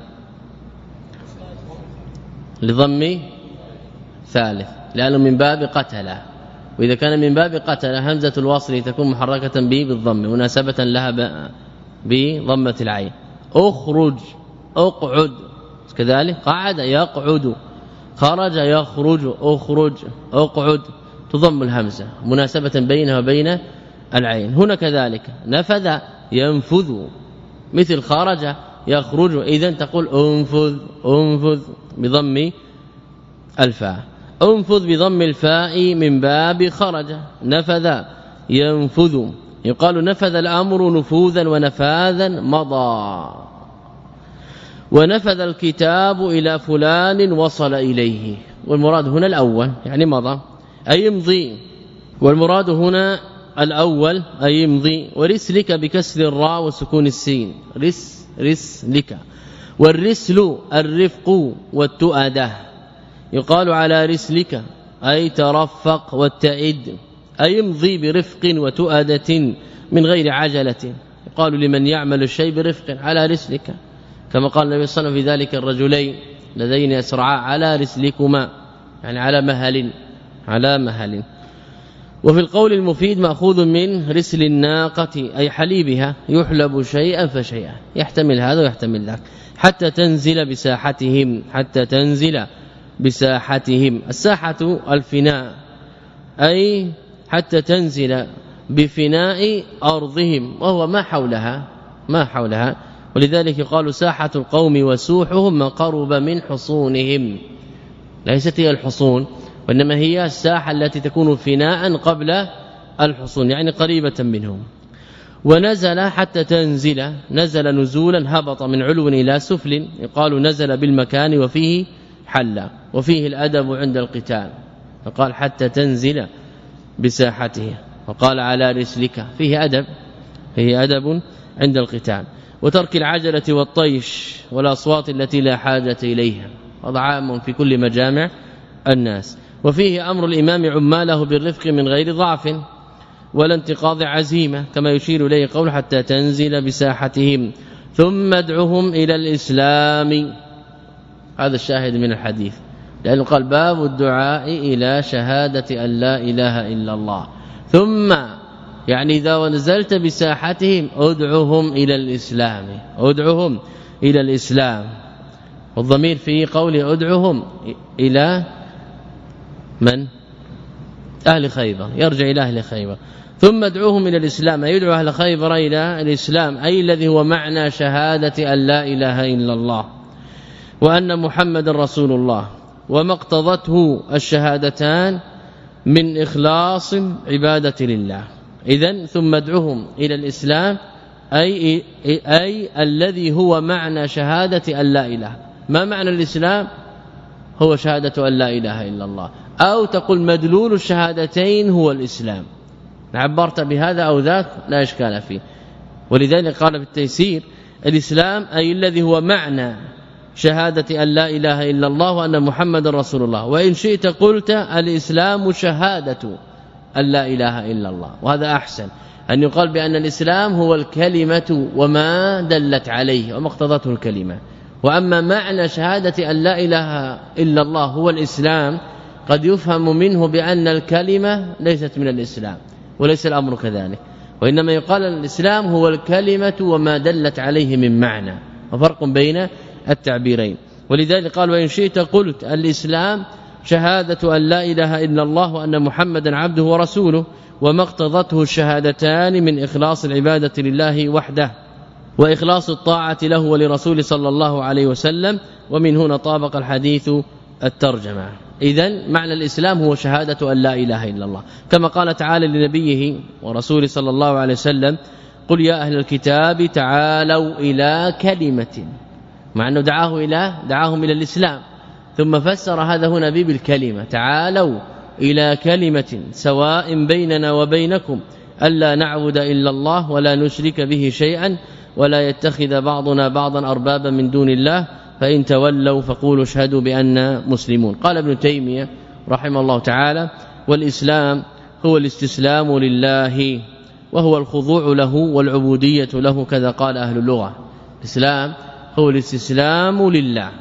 لضم ثالث، لأنه من باب قتل، وإذا كان من باب قتل همزة الواصل تكون محركة به بالضم مناسبة لها بضمة العين. اخرج اقعد كذلك، قعد يقعد، خرج يخرج، اخرج اقعد، تضم الهمزة مناسبة بينها وبين العين. هنا كذلك نفذ ينفذ مثل خرج يخرج، إذن تقول انفذ انفذ بضم الفاء، انفذ بضم الفاء من باب خرج. نفذ ينفذ، يقال نفذ الأمر نفوذا ونفاذا مضى. ونفذ الكتاب إلى فلان وصل إليه، والمراد هنا الأول يعني مضى أي يمضي، والمراد هنا الأول أي يمضي. ورسلك بكسر الراء وسكون السين، رس رسلك. والرسل الرفق والتؤدة، يقال على رسلك أي ترفق واتئد، أي يمضي برفق وتؤدة من غير عجلة. يقال لمن يعمل الشيء برفق على رسلك، كما قال النبي صلى الله عليه وسلم في ذلك الرجلين الذين يسرعا على رسلكما، يعني على مهل على مهل. وفي القول المفيد مأخوذ من رسل الناقة أي حليبها، يحلب شيئا فشيئا، يحتمل هذا ويحتمل ذاك، حتى تنزل بساحتهم، حتى تنزل بساحتهم. الساحة الفناء، أي حتى تنزل بفناء أرضهم، وهو ما حولها ما حولها ولذلك يقال ساحة القوم وسوحهم ما قرب من حصونهم، ليست هي الحصون وإنما هي الساحة التي تكون فناء قبل الحصون يعني قريبة منهم. ونزل حتى تنزل، نزل نزولا هبط من علو إلى سفل، يقال نزل بالمكان وفيه حل، وفيه الأدب عند القتال، فقال حتى تنزل بساحته، وقال على رسلك، فيه أدب، فيه أدب عند القتال. وترك العجلة والطيش والأصوات التي لا حاجة إليها، هذا عام في كل مجامع الناس. وفيه أمر الإمام عماله بالرفق من غير ضعف ولا انتقاض عزيمة، كما يشير إليه قول حتى تنزل بساحتهم ثم ادعهم إلى الإسلام. هذا الشاهد من الحديث، لأنه قال باب الدعاء إلى شهادة أن لا إله إلا الله، ثم يعني إذا نزلت بساحتهم ادعهم إلى الإسلام، ادعهم إلى الإسلام. والضمير في قول ادعهم إلى من؟ أهل خيبر، يرجع إلى أهل خيبر. ثم ادعوهم إلى الإسلام، يدعو أهل خيبر إلى الإسلام، أي الذي هو معنى شهادة أن لا إله إلا الله وأن محمد رسول الله، وما اقتضته الشهادتان من إخلاص عبادة لله. إذن ثم ادعوهم إلى الإسلام أي, أي الذي هو معنى شهادة أن لا إله. ما معنى الإسلام؟ هو شهادة أن لا إله إلا الله، أو تقول مدلول الشهادتين هو الإسلام، عبرت بهذا أو ذاك لا إشكال فيه. ولذلك قال في التيسير الإسلام أي الذي هو معنى شهادة أن لا إله إلا الله وأن محمد رسول الله، وإن شئت قلت الإسلام شهادة أن لا إله إلا الله، وهذا أحسن أن يقال بأن الإسلام هو الكلمة وما دلت عليه وما اقتضته الكلمة. وأما معنى شهادة أن لا إله إلا الله هو الإسلام قد يفهم منه بأن الكلمة ليست من الإسلام، وليس الأمر كذلك، وإنما يقال الإسلام هو الكلمة وما دلت عليه من معنى، وفرق بين التعبيرين. ولذلك قال وإن شئت قلت الإسلام شهادة أن لا إله إلا الله وأن محمدا عبده ورسوله، وما اقتضته الشهادتان من إخلاص العبادة لله وحده وإخلاص الطاعة له ولرسول صلى الله عليه وسلم. ومن هنا طابق الحديث الترجمة. إذن معنى الإسلام هو شهادة أن لا إله إلا الله، كما قال تعالى لنبيه ورسوله صلى الله عليه وسلم قل يا أهل الكتاب تعالوا إلى كلمة، مع أنه دعاه إلى دعاهم إلى الإسلام، ثم فسر هذا هنا بالكلمة تعالوا إلى كلمة سواء بيننا وبينكم ألا نعبد إلا الله ولا نشرك به شيئا ولا يتخذ بعضنا بعضا أربابا من دون الله فإن تولوا فقولوا اشهدوا بأننا مسلمون. قال ابن تيمية رحمه الله تعالى والإسلام هو الاستسلام لله وهو الخضوع له والعبودية له، كذا قال أهل اللغة. الإسلام هو الاستسلام لله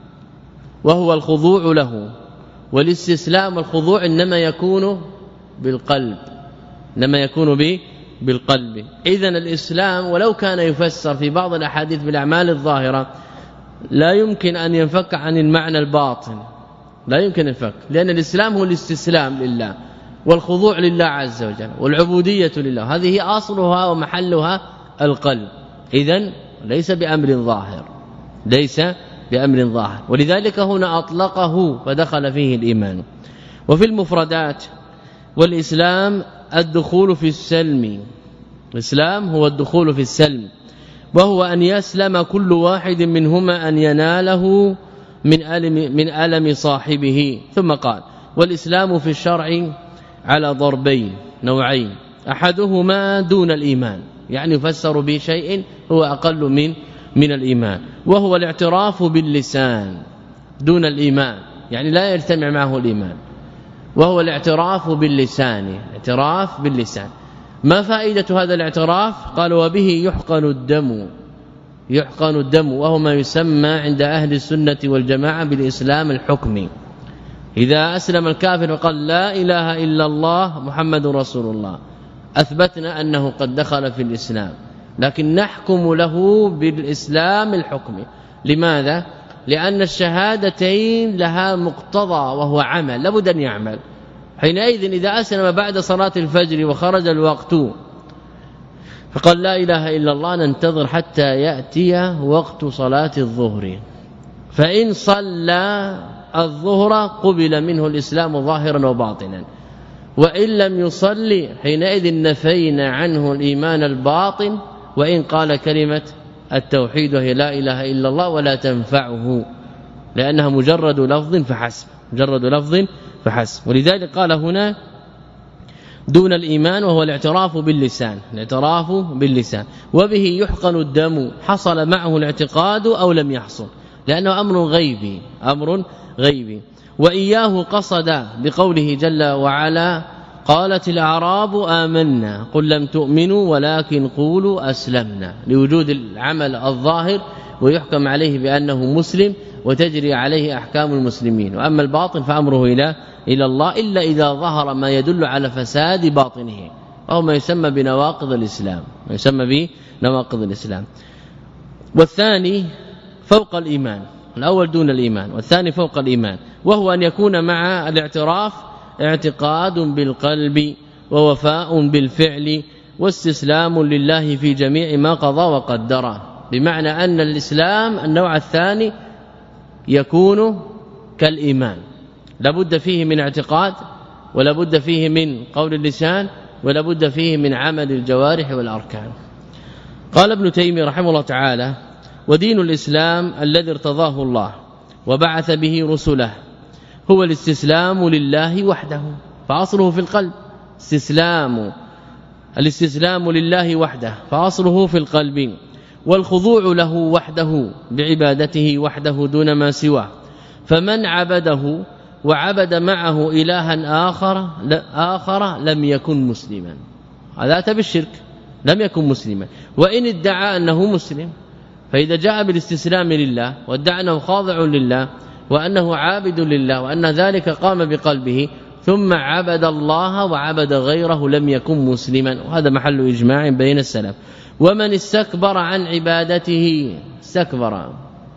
وهو الخضوع له، والاستسلام والخضوع إنما يكون بالقلب، إنما يكون به بالقلب. إذن الإسلام ولو كان يفسر في بعض الأحاديث بالأعمال الظاهرة لا يمكن أن ينفك عن المعنى الباطن، لا يمكن الفك، لأن الإسلام هو الاستسلام لله والخضوع لله عز وجل والعبودية لله، هذه هي أصلها ومحلها القلب. إذن ليس بأمر ظاهر، ليس بأمر ظاهر، ولذلك هنا أطلقه فدخل فيه الإيمان. وفي المفردات والإسلام الدخول في السلم، الإسلام هو الدخول في السلم، وهو أن يسلم كل واحد منهما أن يناله من ألم, من ألم صاحبه. ثم قال والإسلام في الشرع على ضربين نوعين، أحدهما دون الإيمان، يعني يفسر به شيء هو أقل من من الإيمان، وهو الاعتراف باللسان دون الإيمان، يعني لا يجتمع معه الإيمان، وهو الاعتراف باللسان، اعتراف باللسان. ما فائدة هذا الاعتراف؟ قال وبه يحقن الدم، يحقن الدم، وهو ما يسمى عند أهل السنة والجماعة بالإسلام الحكمي. إذا أسلم الكافر وقال لا إله إلا الله محمد رسول الله أثبتنا أنه قد دخل في الإسلام، لكن نحكم له بالإسلام الحكمي. لماذا؟ لأن الشهادتين لها مقتضى وهو عمل، لابد أن يعمل. حينئذ إذا أسلم بعد صلاة الفجر وخرج الوقت فقال لا إله إلا الله ننتظر حتى يأتي وقت صلاة الظهر، فإن صلى الظهر قبل منه الإسلام ظاهرا وباطنا، وإن لم يصلي حينئذ نفينا عنه الإيمان الباطن، وإن قال كلمة التوحيد وهي لا إله إلا الله ولا تنفعه، لأنها مجرد لفظ فحسب، مجرد لفظ فحسب. ولذلك قال هنا دون الإيمان وهو الاعتراف باللسان، الاعتراف باللسان، وبه يحقن الدم حصل معه الاعتقاد أو لم يحصل، لأنه أمر غيبي، أمر غيبي. وإياه قصد بقوله جل وعلا قالت الأعراب آمنا قل لم تؤمنوا ولكن قولوا أسلمنا، لوجود العمل الظاهر ويحكم عليه بأنه مسلم وتجري عليه أحكام المسلمين. وأما الباطن فأمره إلى إلى الله إلا إذا ظهر ما يدل على فساد باطنه، أو ما يسمى بنواقض الإسلام، ما يسمى بنواقض الإسلام. والثاني فوق الإيمان، الأول دون الإيمان والثاني فوق الإيمان، وهو أن يكون مع الاعتراف اعتقاد بالقلب ووفاء بالفعل واستسلام لله في جميع ما قضى وقدر، بمعنى أن الإسلام النوع الثاني يكون كالإيمان، لابد فيه من اعتقاد ولابد فيه من قول اللسان ولابد فيه من عمل الجوارح والأركان. قال ابن تيمية رحمه الله تعالى ودين الإسلام الذي ارتضاه الله وبعث به رسله هو الاستسلام لله وحده، فأصله في القلب استسلام، الاستسلام لله وحده فأصله في القلب، والخضوع له وحده بعبادته وحده دون ما سواه، فمن عبده وعبد معه إلها آخر آخر لم يكن مسلما، هذا أتى بالشرك، لم يكن مسلما، وإن ادعى أنه مسلم. فإذا جاء بالاستسلام لله وادعى أنه خاضع لله وأنه عابد لله وأن ذلك قام بقلبه ثم عبد الله وعبد غيره لم يكن مسلما، وهذا محل إجماع بين السلف. ومن استكبر عن عبادته استكبر،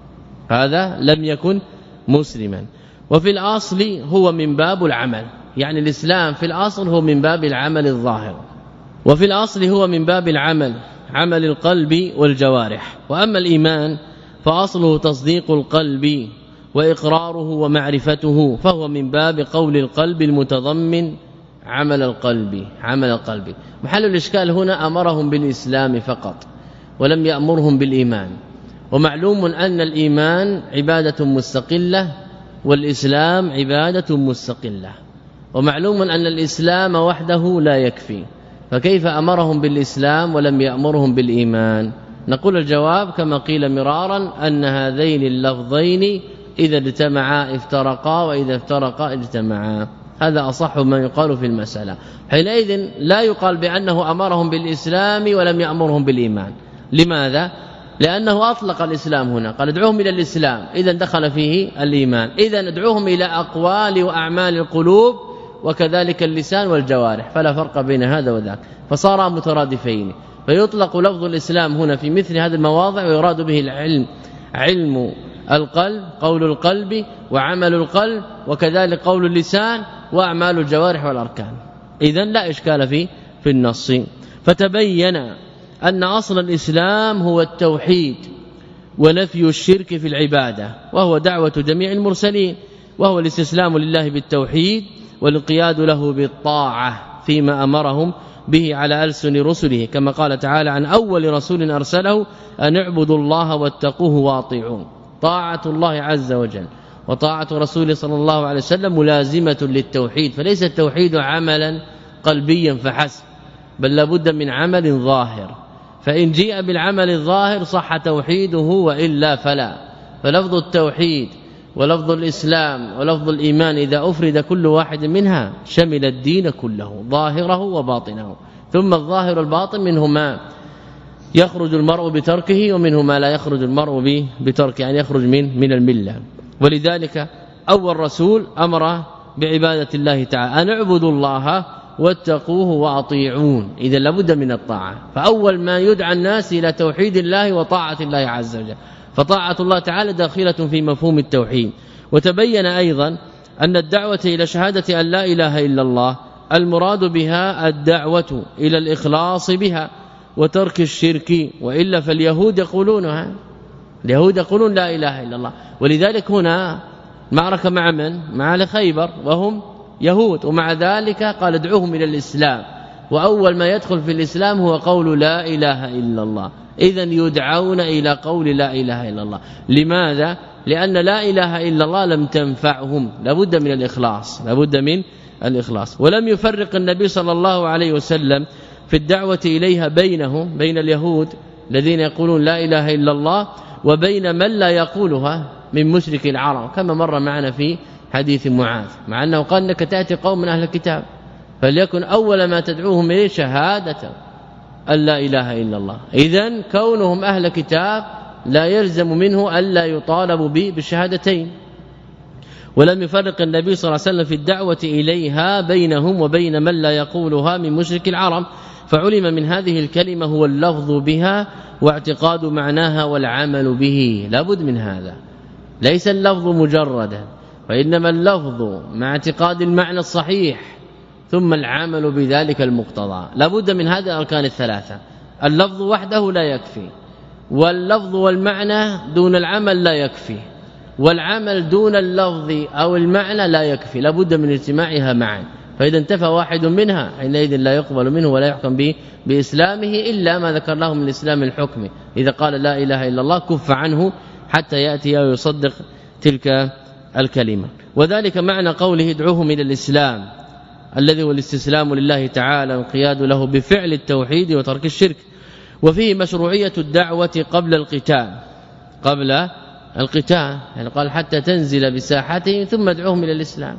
هذا لم يكن مسلما. وفي الأصل هو من باب العمل، يعني الإسلام في الأصل هو من باب العمل الظاهر، وفي الأصل هو من باب العمل، عمل القلب والجوارح. وأما الإيمان فأصله تصديق القلب وإقراره ومعرفته، فهو من باب قول القلب المتضمن عمل القلب، عمل القلب. محل الإشكال هنا أمرهم بالإسلام فقط ولم يأمرهم بالإيمان، ومعلوم أن الإيمان عبادة مستقلة والإسلام عبادة مستقلة، ومعلوم أن الإسلام وحده لا يكفي، فكيف أمرهم بالإسلام ولم يأمرهم بالإيمان؟ نقول الجواب كما قيل مرارا أن هذين اللفظين إذا اجتمعا افترقا وإذا افترقا اجتمعا، هذا أصح ما يقال في المسألة. حينئذ لا يقال بأنه أمرهم بالإسلام ولم يأمرهم بالإيمان. لماذا؟ لأنه أطلق الإسلام هنا، قال ادعوهم إلى الإسلام، إذا دخل فيه الإيمان، إذا ندعوهم إلى أقوال وأعمال القلوب وكذلك اللسان والجوارح، فلا فرق بين هذا وذاك، فصار مترادفين. فيطلق لفظ الإسلام هنا في مثل هذه المواضع ويراد به العلم، علم القلب، قول القلب وعمل القلب، وكذلك قول اللسان وأعمال الجوارح والأركان. إذن لا إشكال فيه في النص. فتبين أن أصل الإسلام هو التوحيد ونفي الشرك في العبادة، وهو دعوة جميع المرسلين، وهو الاستسلام لله بالتوحيد والانقياد له بالطاعة فيما أمرهم به على ألسن رسله، كما قال تعالى عن أول رسول أرسله أن اعبدوا الله واتقوه واطيعون. طاعة الله عز وجل وطاعة رسوله صلى الله عليه وسلم ملازمة للتوحيد، فليس التوحيد عملا قلبيا فحسب، بل لابد من عمل ظاهر، فإن جيء بالعمل الظاهر صح توحيده وإلا فلا. فلفظ التوحيد ولفظ الإسلام ولفظ الإيمان إذا أفرد كل واحد منها شمل الدين كله ظاهره وباطنه، ثم الظاهر الباطن منه ما يخرج المرء بتركه ومنه ما لا يخرج المرء بتركه، يعني يخرج من من المله. ولذلك أول رسول أمر بعبادة الله تعالى، أن اعبدوا الله واتقوه واطيعون، إذا لابد من الطاعة. فأول ما يدعى الناس إلى توحيد الله وطاعة الله عز وجل، فطاعة الله تعالى داخلة في مفهوم التوحيد. وتبين أيضا أن الدعوة إلى شهادة أن لا إله إلا الله المراد بها الدعوة إلى الإخلاص بها، وترك الشرك، وإلا فاليهود يقولونها، اليهود يقولون لا إله إلا الله. ولذلك هنا معركة مع من؟ مع أهل خيبر وهم يهود، ومع ذلك قال ادعوهم إلى الإسلام، وأول ما يدخل في الإسلام هو قول لا إله إلا الله. إذن يدعون إلى قول لا إله إلا الله. لماذا؟ لأن لا إله إلا الله لم تنفعهم، لابد من الإخلاص، لابد من الإخلاص. ولم يفرق النبي صلى الله عليه وسلم في الدعوة إليها بينهم، بين اليهود الذين يقولون لا إله إلا الله وبين من لا يقولها من مشرك العرب، كما مر معنا في حديث معاذ، مع أنه قال أنك تأتي قوم من أهل الكتاب فليكن أول ما تدعوهم إليه شهادة أن لا إله إلا الله. إذن كونهم أهل كتاب لا يلزم منه ألا يطالبوا به بالشهادتين. ولم يفرق النبي صلى الله عليه وسلم في الدعوة إليها بينهم وبين من لا يقولها من مشرك العرب، فعلم من هذه الكلمة هو اللفظ بها واعتقاد معناها والعمل به. لابد من هذا، ليس اللفظ مجردا، وإنما اللفظ مع اعتقاد المعنى الصحيح ثم العمل بذلك المقتضى. لابد من هذه الأركان الثلاثة. اللفظ وحده لا يكفي، واللفظ والمعنى دون العمل لا يكفي، والعمل دون اللفظ أو المعنى لا يكفي، لابد من اجتماعها معا. فإذا انتفى واحد منها حينئذ لا يقبل منه ولا يحكم به بإسلامه إلا ما ذكرناه من الإسلام الحكمي. إذا قال لا إله إلا الله كف عنه حتى يأتي ويصدق تلك الكلمة. وذلك معنى قوله ادعوهم إلى الإسلام الذي هو الاستسلام لله تعالى والانقياد له بفعل التوحيد وترك الشرك. وفيه مشروعية الدعوة قبل القتال، قبل القتال يعني قال حتى تنزل بساحتهم ثم ادعوهم إلى الإسلام.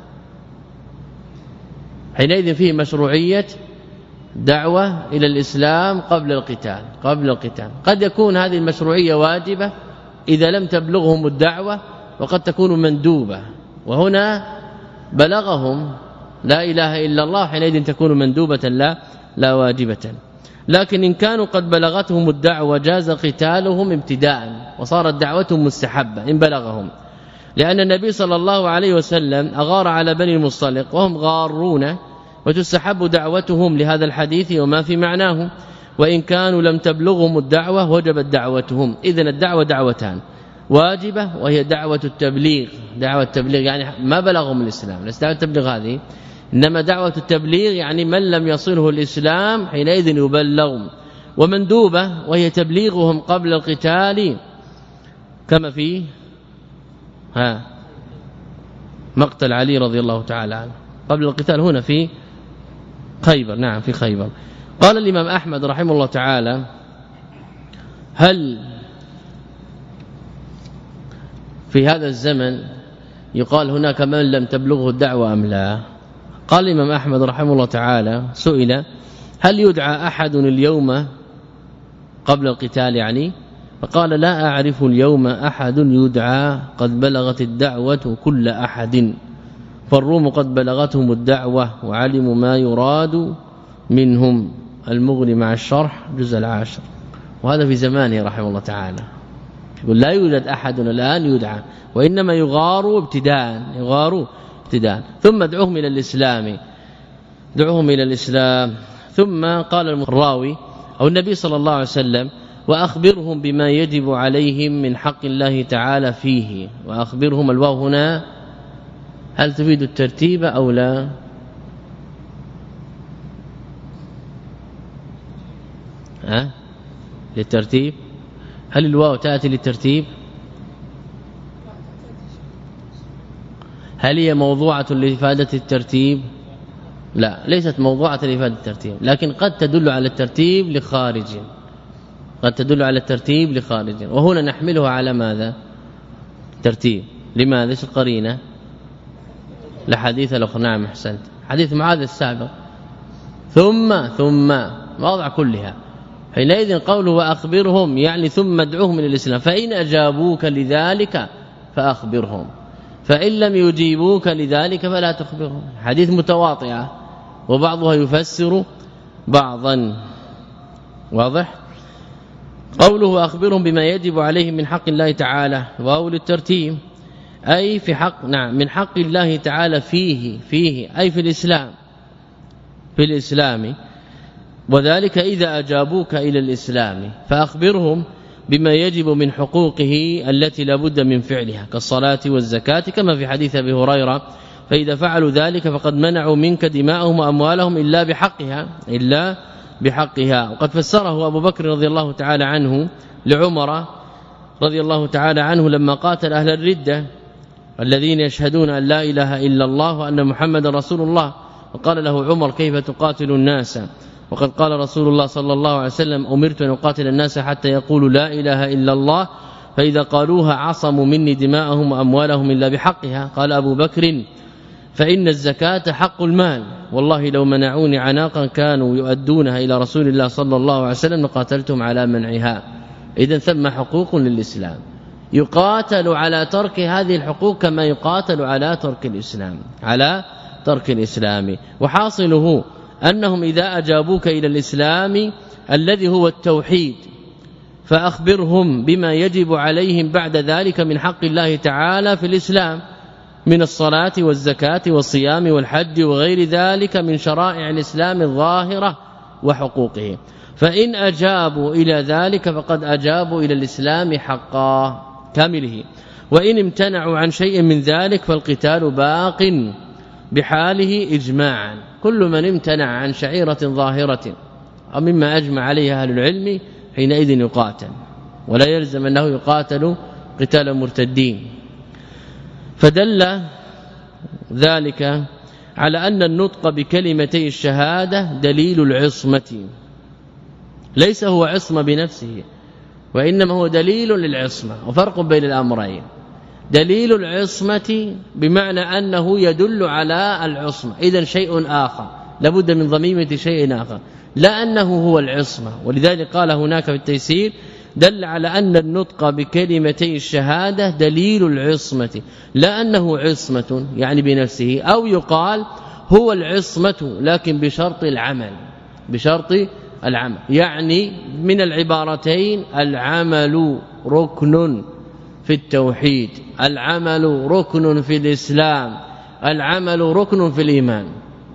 حينئذ فيه مشروعية دعوة إلى الإسلام قبل القتال، قبل القتال. قد يكون هذه المشروعية واجبة إذا لم تبلغهم الدعوة، وقد تكون مندوبة، وهنا بلغهم لا إله إلا الله حينئذ تكون مندوبة لا لا واجبة. لكن إن كانوا قد بلغتهم الدعوة جاز قتالهم ابتداء وصارت دعوتهم مستحبة إن بلغهم، لأن النبي صلى الله عليه وسلم أغار على بني المصطلق وهم غارون، وتستحب دعوتهم لهذا الحديث وما في معناه. وإن كانوا لم تبلغهم الدعوة وجبت دعوتهم. إذن الدعوة دعوتان، واجبة وهي دعوة التبليغ، دعوة التبليغ يعني ما بلغهم الإسلام، ليس دعوة التبليغ هذه، إنما دعوة التبليغ يعني من لم يصله الإسلام حينئذ يبلغهم. ومندوبة وهي تبليغهم قبل القتال، كما في ها مقتل علي رضي الله تعالى عنه قبل القتال هنا في خيبر. نعم في خيبر. قال الإمام أحمد رحمه الله تعالى هل في هذا الزمن يقال هناك من لم تبلغه الدعوة أم لا؟ قال الإمام أحمد رحمه الله تعالى سئل هل يدعى أحد اليوم قبل القتال يعني؟ فقال لا أعرف اليوم أحد يدعى قد بلغت الدعوة كل أحد، فالروم قد بلغتهم الدعوة وعلموا ما يراد منهم. المغني مع الشرح جزء العاشر. وهذا في زمانه رحمه الله تعالى، يقول لا يوجد أحد الآن يدعى، وإنما يغار ابتداء، يغار ابتداء ثم ادعوهم إلى الإسلام، دعوهم إلى الإسلام. ثم قال الراوي أو النبي صلى الله عليه وسلم وأخبرهم بما يجب عليهم من حق الله تعالى فيه. وأخبرهم الواو هنا هل تفيد الترتيب أو لا؟ ها للترتيب؟ هل الواو تأتي للترتيب؟ هل هي موضوعة لإفادة الترتيب؟ لا، ليست موضوعة لإفادة الترتيب، لكن قد تدل على الترتيب لخارج، قد تدل على الترتيب لخارج، وهنا نحملها على ماذا؟ ترتيب. لماذا؟ ايش القرينه؟ لحديث الأخرى. نعم احسنت، حديث معاذ السابق. ثم ثم واضع كلها. حينئذ قوله وأخبرهم يعني ثم ادعوهم إلى الإسلام، فإن أجابوك لذلك فأخبرهم، فإن لم يجيبوك لذلك فلا تخبرهم. حديث متواطئة وبعضها يفسر بعضا. واضح؟ قوله أخبرهم بما يجب عليهم من حق الله تعالى، واو للترتيب أي في حق، نعم من حق الله تعالى فيه، فيه أي في الإسلام، في الإسلام. وذلك إذا أجابوك إلى الإسلام فأخبرهم بما يجب من حقوقه التي لا بد من فعلها كالصلاة والزكاة كما في حديث أبي هريرة فإذا فعلوا ذلك فقد منعوا منك دماءهم وأموالهم إلا بحقها إلا بحقها. وقد فسره أبو بكر رضي الله تعالى عنه لعمر رضي الله تعالى عنه لما قاتل أهل الردة الذين يشهدون أن لا إله إلا الله وأن محمد رسول الله وقال له عمر كيف تقاتل الناس وقد قال رسول الله صلى الله عليه وسلم أمرت أن أقاتل الناس حتى يقولوا لا إله إلا الله فإذا قالوها عصموا مني دماءهم وأموالهم إلا بحقها. قال أبو بكر فإن الزكاة حق المال والله لو منعوني عناقا كانوا يؤدونها إلى رسول الله صلى الله عليه وسلم لقاتلتهم على منعها. إذن ثم حقوق للإسلام يقاتل على ترك هذه الحقوق كما يقاتل على ترك الإسلام على ترك الإسلام. وحاصله أنهم إذا أجابوك إلى الإسلام الذي هو التوحيد فأخبرهم بما يجب عليهم بعد ذلك من حق الله تعالى في الإسلام من الصلاة والزكاة والصيام والحج وغير ذلك من شرائع الإسلام الظاهرة وحقوقه. فإن أجابوا إلى ذلك فقد أجابوا إلى الإسلام حقا كامله وإن امتنعوا عن شيء من ذلك فالقتال باق بحاله إجماعا. كل من امتنع عن شعيرة ظاهرة أو مما أجمع عليها أهل العلم حينئذ يقاتل ولا يلزم أنه يقاتل قتال مرتدين. فدل ذلك على أن النطق بكلمتي الشهادة دليل العصمة ليس هو عصمة بنفسه وإنما هو دليل للعصمة وفرق بين الأمرين. دليل العصمة بمعنى أنه يدل على العصمة إذن شيء آخر لابد من ضميمة شيء آخر لا أنه هو العصمة. ولذلك قال هناك في التيسير دل على أن النطق بكلمتي الشهادة دليل العصمة لا أنه عصمة يعني بنفسه أو يقال هو العصمة لكن بشرط العمل بشرط العمل يعني من العبارتين العمل ركن في التوحيد العمل ركن في الإسلام العمل ركن في الإيمان.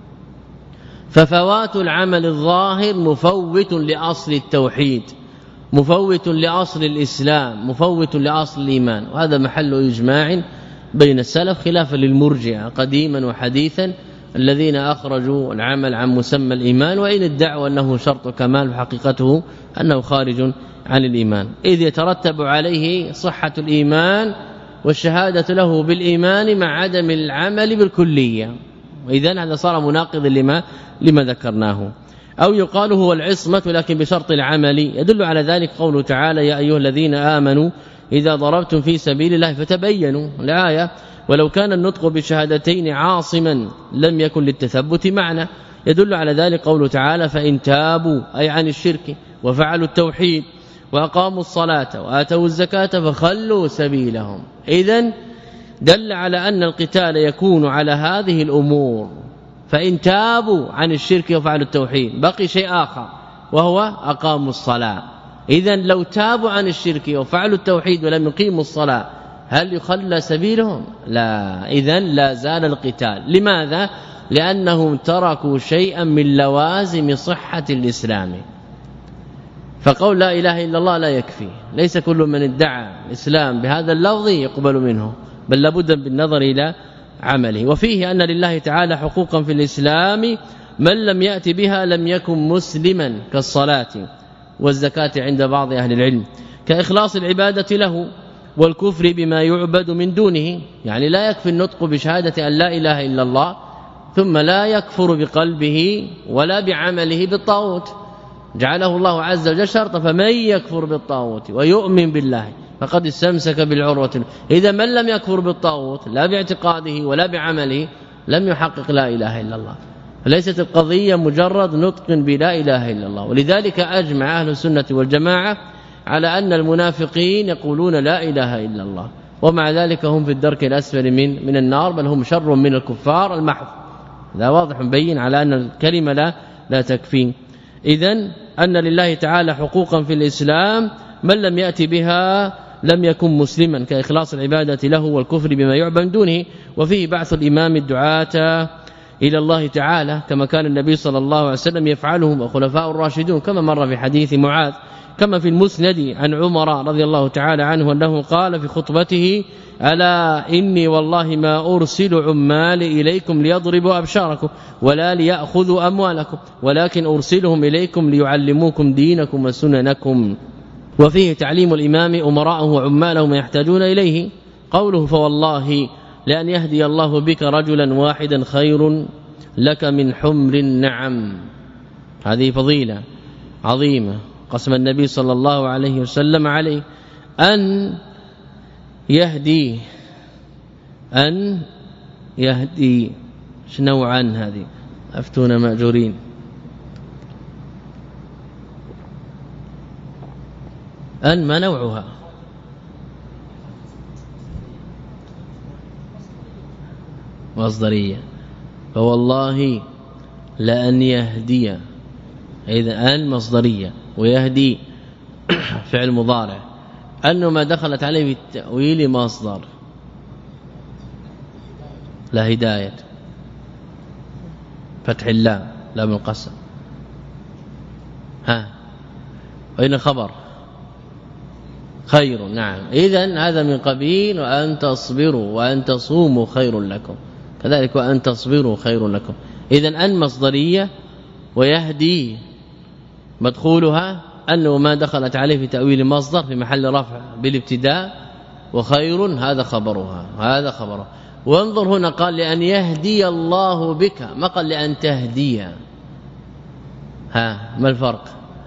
ففوات العمل الظاهر مفوت لأصل التوحيد مفوت لأصل الإسلام مفوت لأصل الإيمان. وهذا محل إجماع بين السلف خلافا للمرجئة قديما وحديثا الذين أخرجوا العمل عن مسمى الإيمان وإن ادعوا أنه شرط كمال وحقيقته أنه خارج عن الإيمان إذ يترتب عليه صحة الإيمان والشهادة له بالإيمان مع عدم العمل بالكلية. وإذن هذا صار مناقض لما لما ذكرناه. أو يقال هو العصمة لكن بشرط العمل يدل على ذلك قوله تعالى يا أيها الذين آمنوا إذا ضربتم في سبيل الله فتبينوا الآية. ولو كان النطق بشهادتين عاصما لم يكن للتثبت معنى يدل على ذلك قوله تعالى فإن تابوا أي عن الشرك وفعلوا التوحيد وأقاموا الصلاة وآتوا الزكاة فخلوا سبيلهم. إذن دل على أن القتال يكون على هذه الأمور فإن تابوا عن الشرك وفعلوا التوحيد بقي شيء آخر وهو أقاموا الصلاة. إذن لو تابوا عن الشرك وفعلوا التوحيد ولم يقيموا الصلاة هل يخلى سبيلهم؟ لا. إذن لا زال القتال. لماذا؟ لأنهم تركوا شيئا من لوازم صحة الإسلام. فقول لا إله إلا الله لا يكفي ليس كل من ادعى الإسلام بهذا اللفظ يقبل منه بل لابد بالنظر إلى عمله. وفيه أن لله تعالى حقوقا في الإسلام من لم يأتي بها لم يكن مسلما كالصلاة والزكاة عند بعض أهل العلم كإخلاص العبادة له والكفر بما يعبد من دونه. يعني لا يكفي النطق بشهادة أن لا إله إلا الله ثم لا يكفر بقلبه ولا بعمله بالطاغوت جعله الله عز وجل شرطا فمن يكفر بالطاغوت ويؤمن بالله فقد استمسك بالعروة. إذا من لم يكفر بالطاغوت لا باعتقاده ولا بعمله لم يحقق لا إله إلا الله. فليست القضية مجرد نطق بلا إله إلا الله. ولذلك أجمع أهل السنة والجماعة على أن المنافقين يقولون لا إله إلا الله ومع ذلك هم في الدرك الأسفل من من النار بل هم شر من الكفار المحض. هذا واضح مبين على أن الكلمة لا لا تكفي. إذن أن لله تعالى حقوقا في الإسلام من لم يأتي بها لم يكن مسلما كإخلاص العبادة له والكفر بما يعبد دونه. وفيه بعث الإمام الدعاة إلى الله تعالى كما كان النبي صلى الله عليه وسلم يفعله وخلفاء الراشدون كما مر في حديث معاذ، كما في المسند عن عمر رضي الله تعالى عنه أنه قال في خطبته: ألا إني والله ما أرسل عمالي إليكم ليضربوا أبشاركم ولا ليأخذوا أموالكم ولكن أرسلهم إليكم ليعلموكم دينكم وسننكم. وفيه تعليم الإمام أمراءه وعمالهم يحتاجون إليه. قوله: فوالله لأن يهدي الله بك رجلا واحدا خير لك من حمر النعم. هذه فضيلة عظيمة قسم النبي صلى الله عليه وسلم عليه أن يهدي أن يهدي شنو عن هذه أفتون مأجورين أن ما نوعها؟ مصدرية. فوالله لأن يهدي، إذا أن مصدرية ويهدي فعل مضارع، أنه ما دخلت عليه بالتأويل مصدر لا هداية فتح الله لا من القسم. ها وين خبر؟ خير. نعم، إذن هذا من قبيل وأن تصبروا وأن تصوموا خير لكم، كذلك وأن تصبروا خير لكم. إذن أن مصدرية ويهدي مدخولها أنه ما دخلت عليه في تأويل مصدر في محل رفع بالابتداء، وخير هذا خبرها هذا خبره. وانظر هنا قال لأن يهدي الله بك، ما قال لأن تهدي. ها ما الفرق؟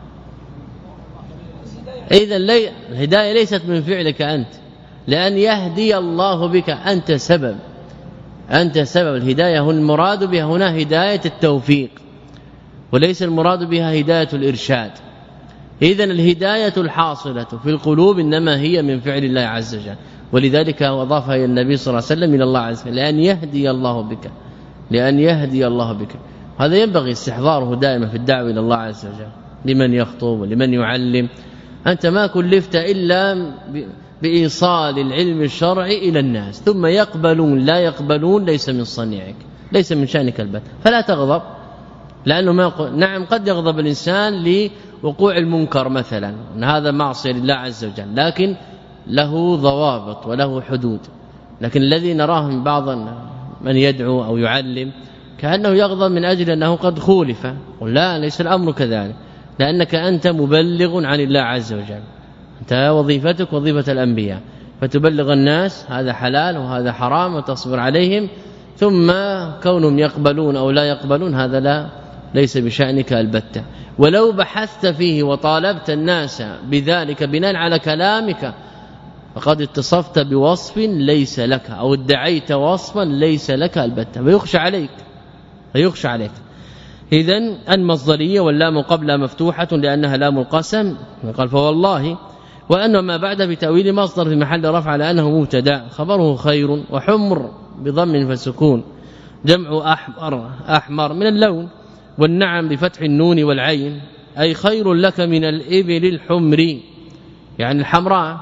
إذا لي الهداية ليست من فعلك أنت، لأن يهدي الله بك أنت سبب، أنت سبب الهداية. المراد بها هنا هداية التوفيق وليس المراد بها هداية الإرشاد. إذن الهداية الحاصلة في القلوب إنما هي من فعل الله عز وجل، ولذلك أضافها إلى النبي صلى الله عليه وسلم إلى الله عز وجل لأن يهدي الله بك، لأن يهدي الله بك. هذا ينبغي استحضاره دائما في الدعوة إلى الله عز وجل لمن يخطب ولمن يعلم. أنت ما كلفت إلا بإيصال العلم الشرعي إلى الناس، ثم يقبلون لا يقبلون ليس من صنيعك، ليس من شأنك البت. فلا تغضب، لأنه ما ق... نعم قد يغضب الإنسان لوقوع المنكر مثلا، هذا معصية لله عز وجل، لكن له ضوابط وله حدود. لكن الذي نراه من بعض من يدعو أو يعلم كأنه يغضب من أجل أنه قد خولف، ولا ليس الأمر كذلك، لأنك أنت مبلغ عن الله عز وجل، أنت وظيفتك وظيفة الأنبياء، فتبلغ الناس هذا حلال وهذا حرام وتصبر عليهم، ثم كونهم يقبلون أو لا يقبلون هذا لا ليس بشأنك البتة. ولو بحثت فيه وطالبت الناس بذلك بناء على كلامك فقد اتصفت بوصف ليس لك، أو ادعيت وصفا ليس لك البتة، ويخشى عليك ويخشى عليك. إذن المصدرية واللام قبلها مفتوحة لأنها لام القسم، قال فوالله، وأن ما بعد بتأويل مصدر في محل رفع لأنه مبتدا، خبره خير. وحمر بضم فسكون جمع أحمر أحمر من اللون، والنعم بفتح النون والعين، أي خير لك من الإبل الحمر يعني الحمراء،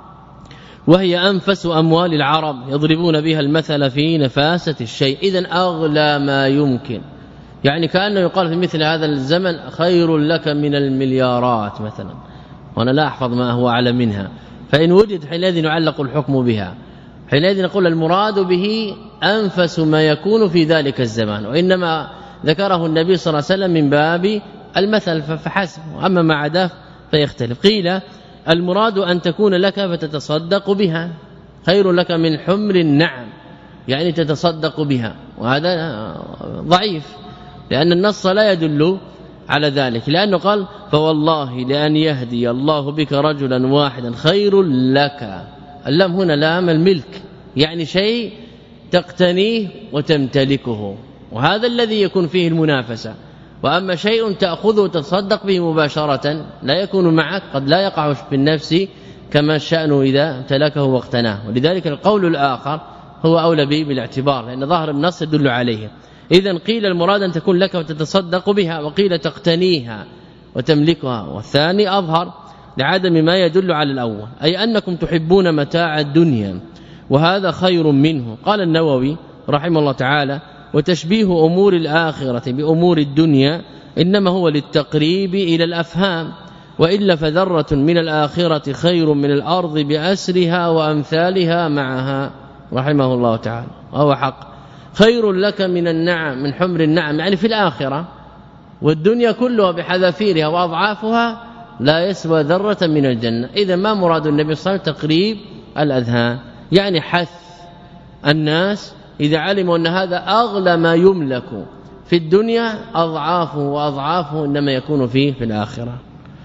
وهي أنفس أموال العرب يضربون بها المثل في نفاسة الشيء. إذن أغلى ما يمكن، يعني كأنه يقال في مثل هذا الزمن خير لك من المليارات مثلا، وأنا لا أحفظ ما هو أعلى منها. فإن وجد حينئذ يعلق الحكم بها، حينئذ نقول المراد به أنفس ما يكون في ذلك الزمان، وإنما ذكره النبي صلى الله عليه وسلم من باب المثل فحسب، أما ما عداه فيختلف. قيل المراد أن تكون لك فتتصدق بها، خير لك من حمر النعم يعني تتصدق بها، وهذا ضعيف لأن النص لا يدل على ذلك، لأنه قال فوالله لأن يهدي الله بك رجلا واحدا خير لك. اللام هنا لام الملك، يعني شيء تقتنيه وتمتلكه، وهذا الذي يكون فيه المنافسة. وأما شيء تأخذه وتصدق به مباشرة لا يكون معك، قد لا يقع في النفس كما الشأن إذا امتلكه واقتناه. ولذلك القول الآخر هو أولى به بالاعتبار، لأن ظاهر النص يدل عليه. إذن قيل المراد أن تكون لك وتتصدق بها، وقيل تقتنيها وتملكها، والثاني أظهر لعدم ما يدل على الأول، أي أنكم تحبون متاع الدنيا وهذا خير منه. قال النووي رحمه الله تعالى وتشبيه أمور الآخرة بأمور الدنيا إنما هو للتقريب إلى الأفهام، وإلا فذرة من الآخرة خير من الأرض بأسرها وأمثالها معها رحمه الله تعالى. وهو حق، خير لك من النعم من حمر النعم، يعني في الآخرة، والدنيا كلها بحذافيرها وأضعافها لا يسوى ذرة من الجنة. إذا ما مراد النبي صلى الله عليه وسلم تقريب الأذهان، يعني حث الناس إذا علموا أن هذا أغلى ما يملك في الدنيا أضعافه وأضعافه إنما يكون فيه في الآخرة.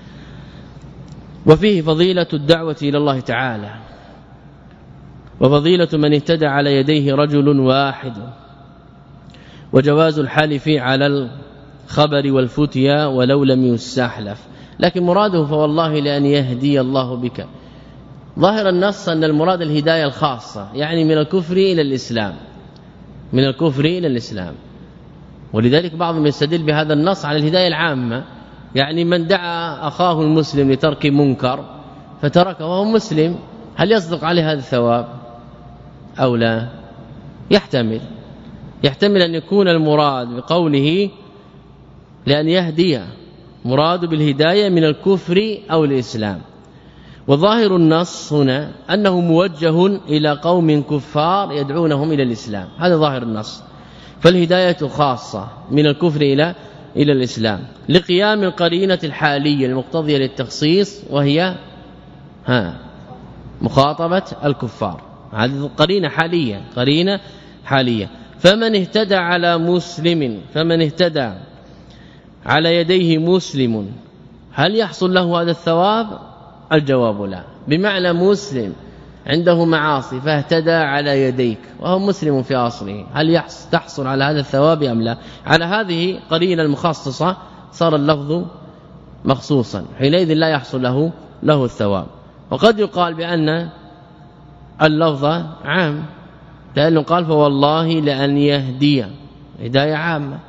وفيه فضيلة الدعوة إلى الله تعالى، وفضيلة من اهتدى على يديه رجل واحد، وجواز الحلف على الخبر والفتيا ولو لم يستحلف. لكن مراده فوالله لأن يهدي الله بك. ظاهر النص أن المراد الهداية الخاصة، يعني من الكفر إلى الإسلام، من الكفر إلى الإسلام. ولذلك بعضهم يستدل بهذا النص على الهداية العامة، يعني من دعا أخاه المسلم لترك منكر فتركه وهو مسلم، هل يصدق عليه هذا الثواب أو لا؟ يحتمل يحتمل أن يكون المراد بقوله لأن يهدي مراد بالهداية من الكفر أو الإسلام. وظاهر النص هنا أنه موجه إلى قوم كفار يدعونهم إلى الإسلام، هذا ظاهر النص. فالهداية خاصة من الكفر إلى إلى الإسلام لقيام القرينة الحالية المقتضية للتخصيص، وهي ها مخاطبة الكفار. هذه قرينة حالية قرينة حالية. فمن اهتدى على مسلم فمن اهتدى على يديه مسلم هل يحصل له هذا الثواب؟ الجواب لا. بمعنى مسلم عنده معاصي فاهتدى على يديك وهو مسلم في أصله، هل تحصل على هذا الثواب أم لا؟ على هذه قرينة المخصصة صار اللفظ مخصوصا، حينئذ لا يحصل له له الثواب. وقد يقال بأن اللفظ عام، لأنه قال فوالله لأن يهدي، هداية عامة،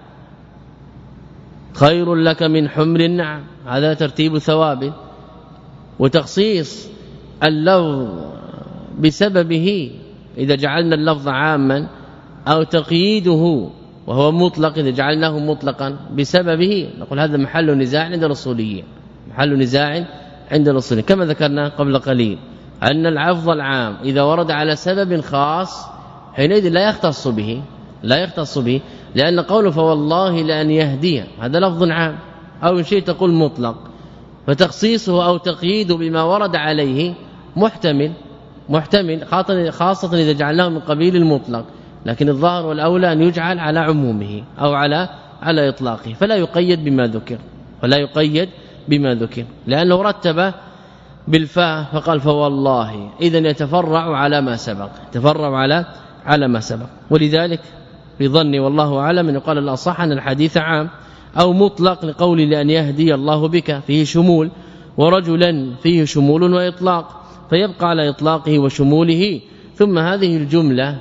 خير لك من حمر النعم، هذا ترتيب ثواب. وتخصيص اللفظ بسببه إذا جعلنا اللفظ عاما، أو تقييده وهو مطلق إذا جعلناه مطلقا بسببه، نقول هذا محل نزاع عند الأصوليين، محل نزاع عند الأصوليين، كما ذكرنا قبل قليل أن العفظ العام إذا ورد على سبب خاص حينئذ لا يختص به لا يختص به لأن قوله فوالله لأن يهدي هذا لفظ عام، أو شيء تقول مطلق، فتخصيصه أو تقييده بما ورد عليه محتمل محتمل خاصة إذا جعلناه من قبيل المطلق. لكن الظاهر والأولى أن يجعل على عمومه أو على على إطلاقه، فلا يقيد بما ذكر ولا يقيد بما ذكر، لأنه رتب بالفاء فقال فوالله، إذن يتفرع على ما سبق تفرع على على ما سبق. ولذلك في ظني والله أعلم أن يقال الأصح أن الحديث عام أو مطلق لقول لأن يهدي الله بك فيه شمول، ورجلا فيه شمول وإطلاق، فيبقى على إطلاقه وشموله. ثم هذه الجملة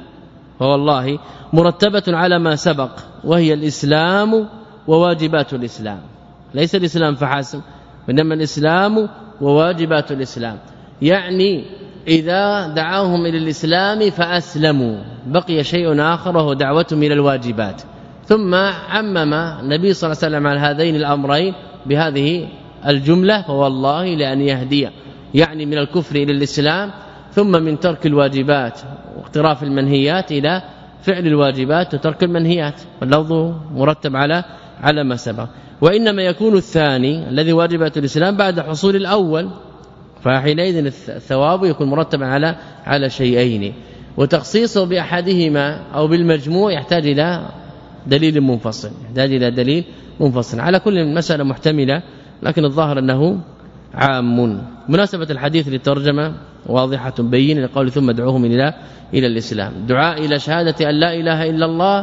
فوالله مرتبة على ما سبق، وهي الإسلام وواجبات الإسلام، ليس الإسلام فحسب، إنما الإسلام وواجبات الإسلام. يعني إذا دعاهم إلى الإسلام فأسلموا بقي شيء آخر وهو دعوتهم إلى الواجبات. ثم عمم النبي صلى الله عليه وسلم على هذين الأمرين بهذه الجملة فوالله لأن يهدي، يعني من الكفر إلى الإسلام، ثم من ترك الواجبات واقتراف المنهيات إلى فعل الواجبات وترك المنهيات، واللفظ مرتب على على ما سبق. وإنما يكون الثاني الذي واجبات الإسلام بعد حصول الأول، فحينئذ الثواب يكون مرتبا على على شيئين، وتخصيصه بأحدهما أو بالمجموع يحتاج إلى دليل منفصل يحتاج إلى دليل منفصل. على كل مسألة محتملة، لكن الظاهر أنه عام. مناسبة الحديث للترجمة واضحة بين لقول ثم ادعوهم إلى إلى الإسلام، دعاء إلى شهادة أن لا إله إلا الله،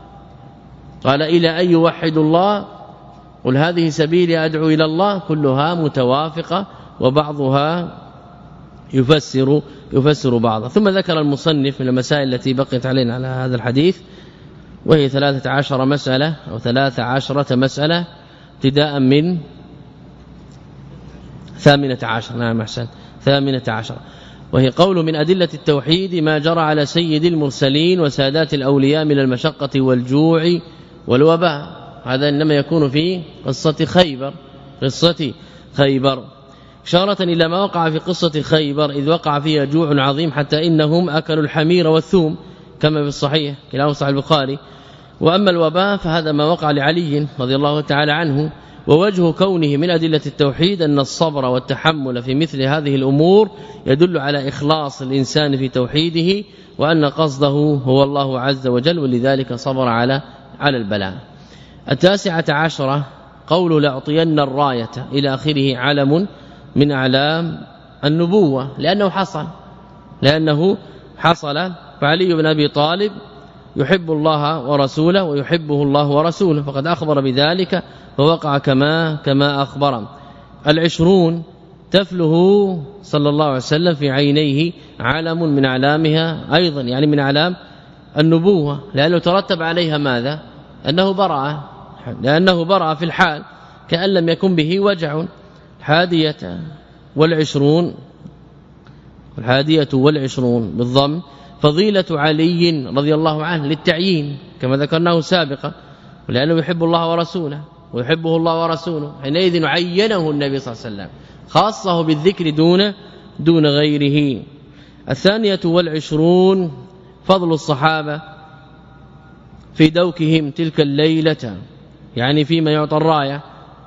قال إلى أن يوحدوا الله، قل هذه سبيلي أدعو إلى الله، كلها متوافقة وبعضها يفسر يفسر بعضها. ثم ذكر المصنف من المسائل التي بقيت علينا على هذا الحديث، وهي ثلاثة عشر مسألة أو ثلاثة عشرة مسألة ابتداء من ثامنة عشر. نعم أحسن، ثامنة عشر. وهي قول من أدلة التوحيد ما جرى على سيد المرسلين وسادات الأولياء من المشقة والجوع والوباء. هذا إنما يكون في قصة خيبر قصة خيبر إشارة إلى ما وقع في قصة خيبر إذ وقع فيها جوع عظيم حتى إنهم أكلوا الحمير والثوم كما في الصحيح كلام صحيح البخاري. وأما الوباء فهذا ما وقع لعلي رضي الله تعالى عنه. ووجه كونه من أدلة التوحيد أن الصبر والتحمل في مثل هذه الأمور يدل على إخلاص الإنسان في توحيده وأن قصده هو الله عز وجل ولذلك صبر على على البلاء. التاسعة عشرة قول لأعطين الراية إلى آخره علم من أعلام النبوة لأنه حصل لأنه حصل فعلي بن أبي طالب يحب الله ورسوله ويحبه الله ورسوله فقد أخبر بذلك فوقع كما كما أخبر. العشرون تفله صلى الله عليه وسلم في عينيه علم من أعلامها أيضا يعني من أعلام النبوة لأنه ترتب عليها ماذا أنه برأ لأنه برأ في الحال كأن لم يكن به وجع. حادية والعشرون الحادية والعشرون بالضم فضيلة علي رضي الله عنه للتعيين كما ذكرناه سابقا ولأنه يحب الله ورسوله ويحبه الله ورسوله حينئذ عينه النبي صلى الله عليه وسلم خاصه بالذكر دون دون غيره. الثانية والعشرون فضل الصحابة في دوكهم تلك الليلة يعني فيما يعطى الراية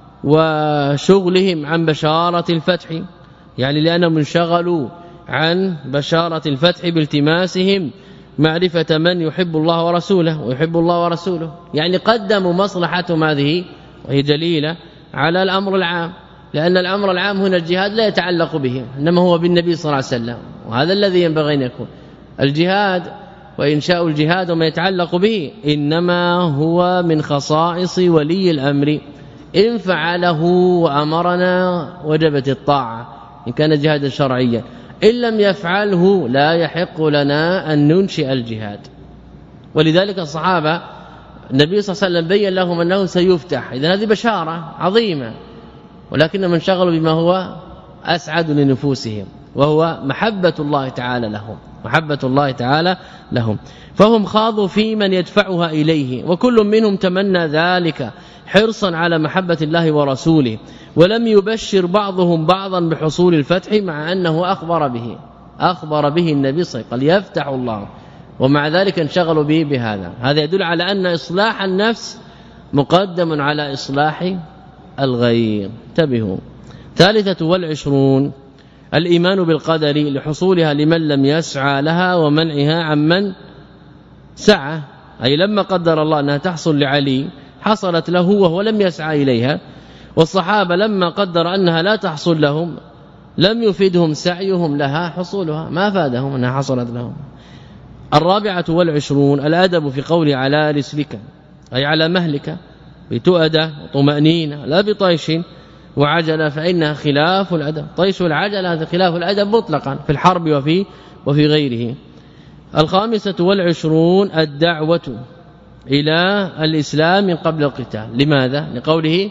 وشغلهم عن بشارة الفتح يعني لأنهم انشغلوا عن بشارة الفتح بالتماسهم معرفة من يحب الله ورسوله ويحب الله ورسوله يعني قدموا مصلحتهم هذه وهي جليلة على الأمر العام لأن الأمر العام هنا الجهاد لا يتعلق به إنما هو بالنبي صلى الله عليه وسلم وهذا الذي ينبغي أن يكون الجهاد وإنشاء الجهاد وما يتعلق به إنما هو من خصائص ولي الأمر إن فعله وأمرنا وجبت الطاعة إن كان جهادا شرعيا إن لم يفعله لا يحق لنا أن ننشئ الجهاد. ولذلك الصحابة النبي صلى الله عليه وسلم بين لهم أنه سيفتح إذن هذه بشارة عظيمة ولكنهم انشغلوا بما هو أسعد لنفوسهم وهو محبة الله تعالى لهم محبة الله تعالى لهم فهم خاضوا في من يدفعها إليه وكل منهم تمنى ذلك حرصا على محبة الله ورسوله ولم يبشر بعضهم بعضا بحصول الفتح مع أنه أخبر به أخبر به النبي صلى الله عليه وسلم قال يفتح الله ومع ذلك انشغلوا به بهذا. هذا يدل على أن إصلاح النفس مقدم على إصلاح الغير. انتبهوا. ثالثة والعشرون الإيمان بالقدر لحصولها لمن لم يسعى لها ومنعها عمن سعى أي لما قدر الله أنها تحصل لعلي حصلت له وهو لم يسعى إليها والصحابة لما قدر أنها لا تحصل لهم لم يفيدهم سعيهم لها حصولها ما فادهم أنها حصلت لهم. الرابعة والعشرون الأدب في قول على رسلك أي على مهلك بتؤدى وطمأنينة لا بطيش وعجلة فإنها خلاف الأدب. طيش والعجلة هذا خلاف الأدب مطلقا في الحرب وفي وفي غيره. الخامسة والعشرون الدعوة إلى الإسلام من قبل القتال. لماذا؟ لقوله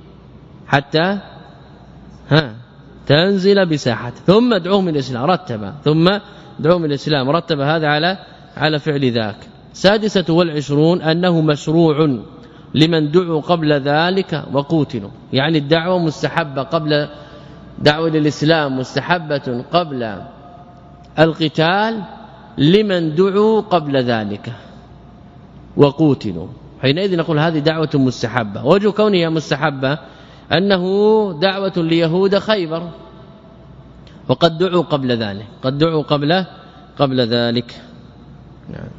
حتى ها تنزل بساحة ثم ادعوهم الى الاسلام رتب ثم ادعوهم الى الاسلام رتب هذا على على فعل ذاك. سادسة والعشرون أنه مشروع لمن دعوا قبل ذلك وقوتلوا يعني الدعوة مستحبة قبل دعوة للإسلام مستحبة قبل القتال لمن دعوا قبل ذلك وقوتلوا حينئذ نقول هذه دعوة مستحبة. وجه كونها مستحبة أنه دعوة ليهود خيبر وقد دعوا قبل ذلك قد دعوا قبل قبل ذلك نعم.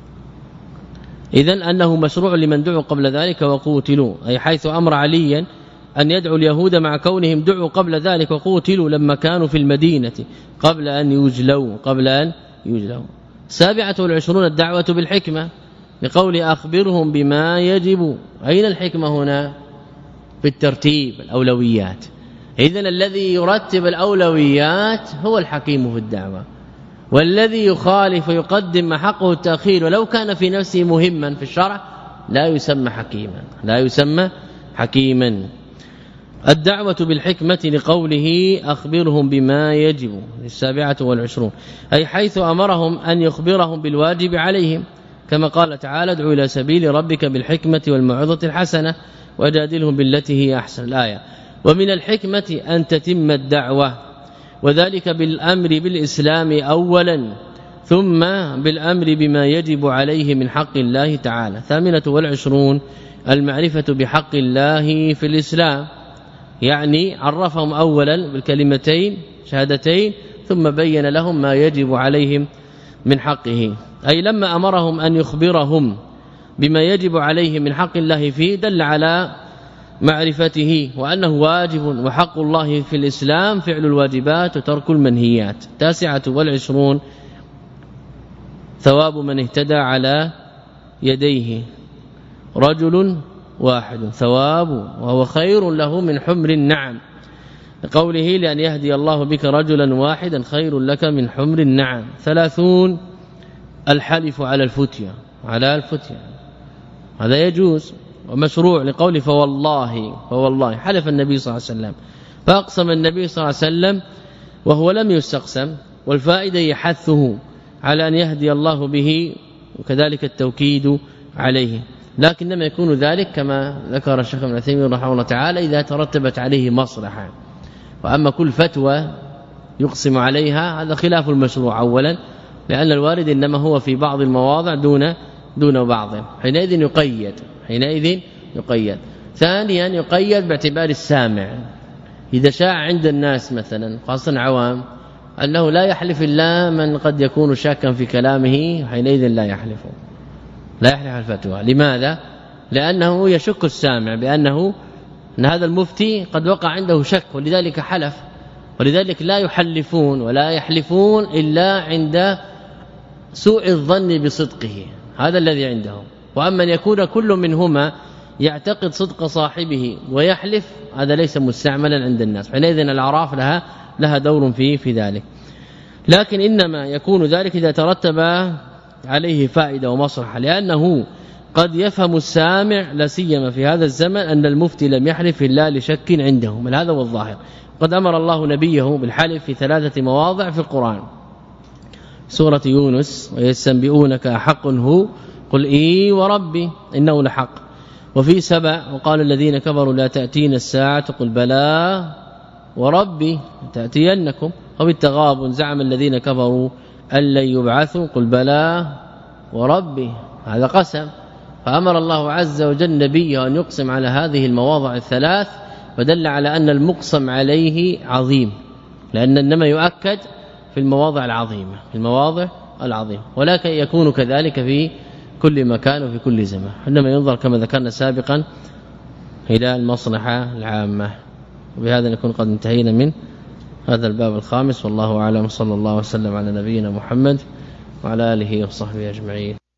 إذن أنه مشروع لمن دعوا قبل ذلك وقوتلوا أي حيث أمر عليا أن يدعو اليهود مع كونهم دعوا قبل ذلك وقوتلوا لما كانوا في المدينة قبل أن يجلوا قبل أن يجلوا. سابعة والعشرون الدعوة بالحكمة لقول أخبرهم بما يجب. أين الحكمة هنا؟ في الترتيب الأولويات. إذن الذي يرتب الأولويات هو الحكيم في الدعوة والذي يخالف ويقدم ما حقه التأخير ولو كان في نفسه مهما في الشرع لا يسمى حكيما لا يسمى حكيما. الدعوة بالحكمة لقوله أخبرهم بما يجب السابعة والعشرون أي حيث أمرهم أن يخبرهم بالواجب عليهم كما قال تعالى ادعو إلى سبيل ربك بالحكمة والموعظة الحسنة وجادلهم بالتي هي أحسن الآية. ومن الحكمة أن تتم الدعوة وذلك بالأمر بالإسلام أولا ثم بالأمر بما يجب عليه من حق الله تعالى. ثامنة والعشرون المعرفة بحق الله في الإسلام يعني عرفهم اولا بالكلمتين شهادتين ثم بين لهم ما يجب عليهم من حقه أي لما أمرهم أن يخبرهم بما يجب عليهم من حق الله فيه دل على معرفته وأنه واجب وحق الله في الإسلام فعل الواجبات وترك المنهيات. تاسعة والعشرون ثواب من اهتدى على يديه رجل واحد ثواب وهو خير له من حمر النعم لقوله لأن يهدي الله بك رجلا واحدا خير لك من حمر النعم. ثلاثون الحلف على الفتية على الفتية هذا يجوز ومشروع لقوله فوالله فوالله حلف النبي صلى الله عليه وسلم فأقسم النبي صلى الله عليه وسلم وهو لم يستقسم والفائدة يحثه على أن يهدي الله به وكذلك التوكيد عليه لكنما يكون ذلك كما ذكر الشيخ ابن عثيمين رحمه الله تعالى إذا ترتبت عليه مصلحة وأما كل فتوى يقسم عليها هذا خلاف المشروع اولا لأن الوارد إنما هو في بعض المواضع دون دون بعض حينئذ يقيد حينئذ يقيد. ثانيا يقيد باعتبار السامع إذا شاع عند الناس مثلا خاصة عوام أنه لا يحلف إلا من قد يكون شاكا في كلامه حينئذ لا يحلف لا يحلف الفتوى. لماذا؟ لأنه يشك السامع بأنه أن هذا المفتي قد وقع عنده شك ولذلك حلف ولذلك لا يحلفون ولا يحلفون إلا عند سوء الظن بصدقه هذا الذي عندهم. وأما أن يكون كل منهما يعتقد صدق صاحبه ويحلف هذا ليس مستعملا عند الناس حينئذ الأعراف لها لها دور في في ذلك. لكن إنما يكون ذلك إذا ترتب عليه فائدة ومصلحة لأنه قد يفهم السامع لا سيما في هذا الزمن أن المفتي لم يحلف إلا لشك عندهم هذا هو الظاهر. قد أمر الله نبيه بالحلف في ثلاثة مواضع في القرآن سورة يونس ويستنبئونك أحق هو قل إي وربي إنه لحق وفي سبع وقال الذين كفروا لا تأتين الساعة قل بلى وربي تأتينكم وبالتغابن زعم الذين كفروا أن لن يبعثوا قل بلى وربي هذا قسم. فأمر الله عز وجل نبيه أن يقسم على هذه المواضع الثلاث ودل على أن المقسم عليه عظيم لأن إنما يؤكد في المواضع العظيمة في المواضع العظيمة ولكن يكون كذلك في كل مكان وفي كل زمان إنما ينظر كما ذكرنا سابقا إلى المصلحة العامة. وبهذا نكون قد انتهينا من هذا الباب الخامس والله أعلم. صلى الله وسلم على نبينا محمد وعلى آله وصحبه أجمعين.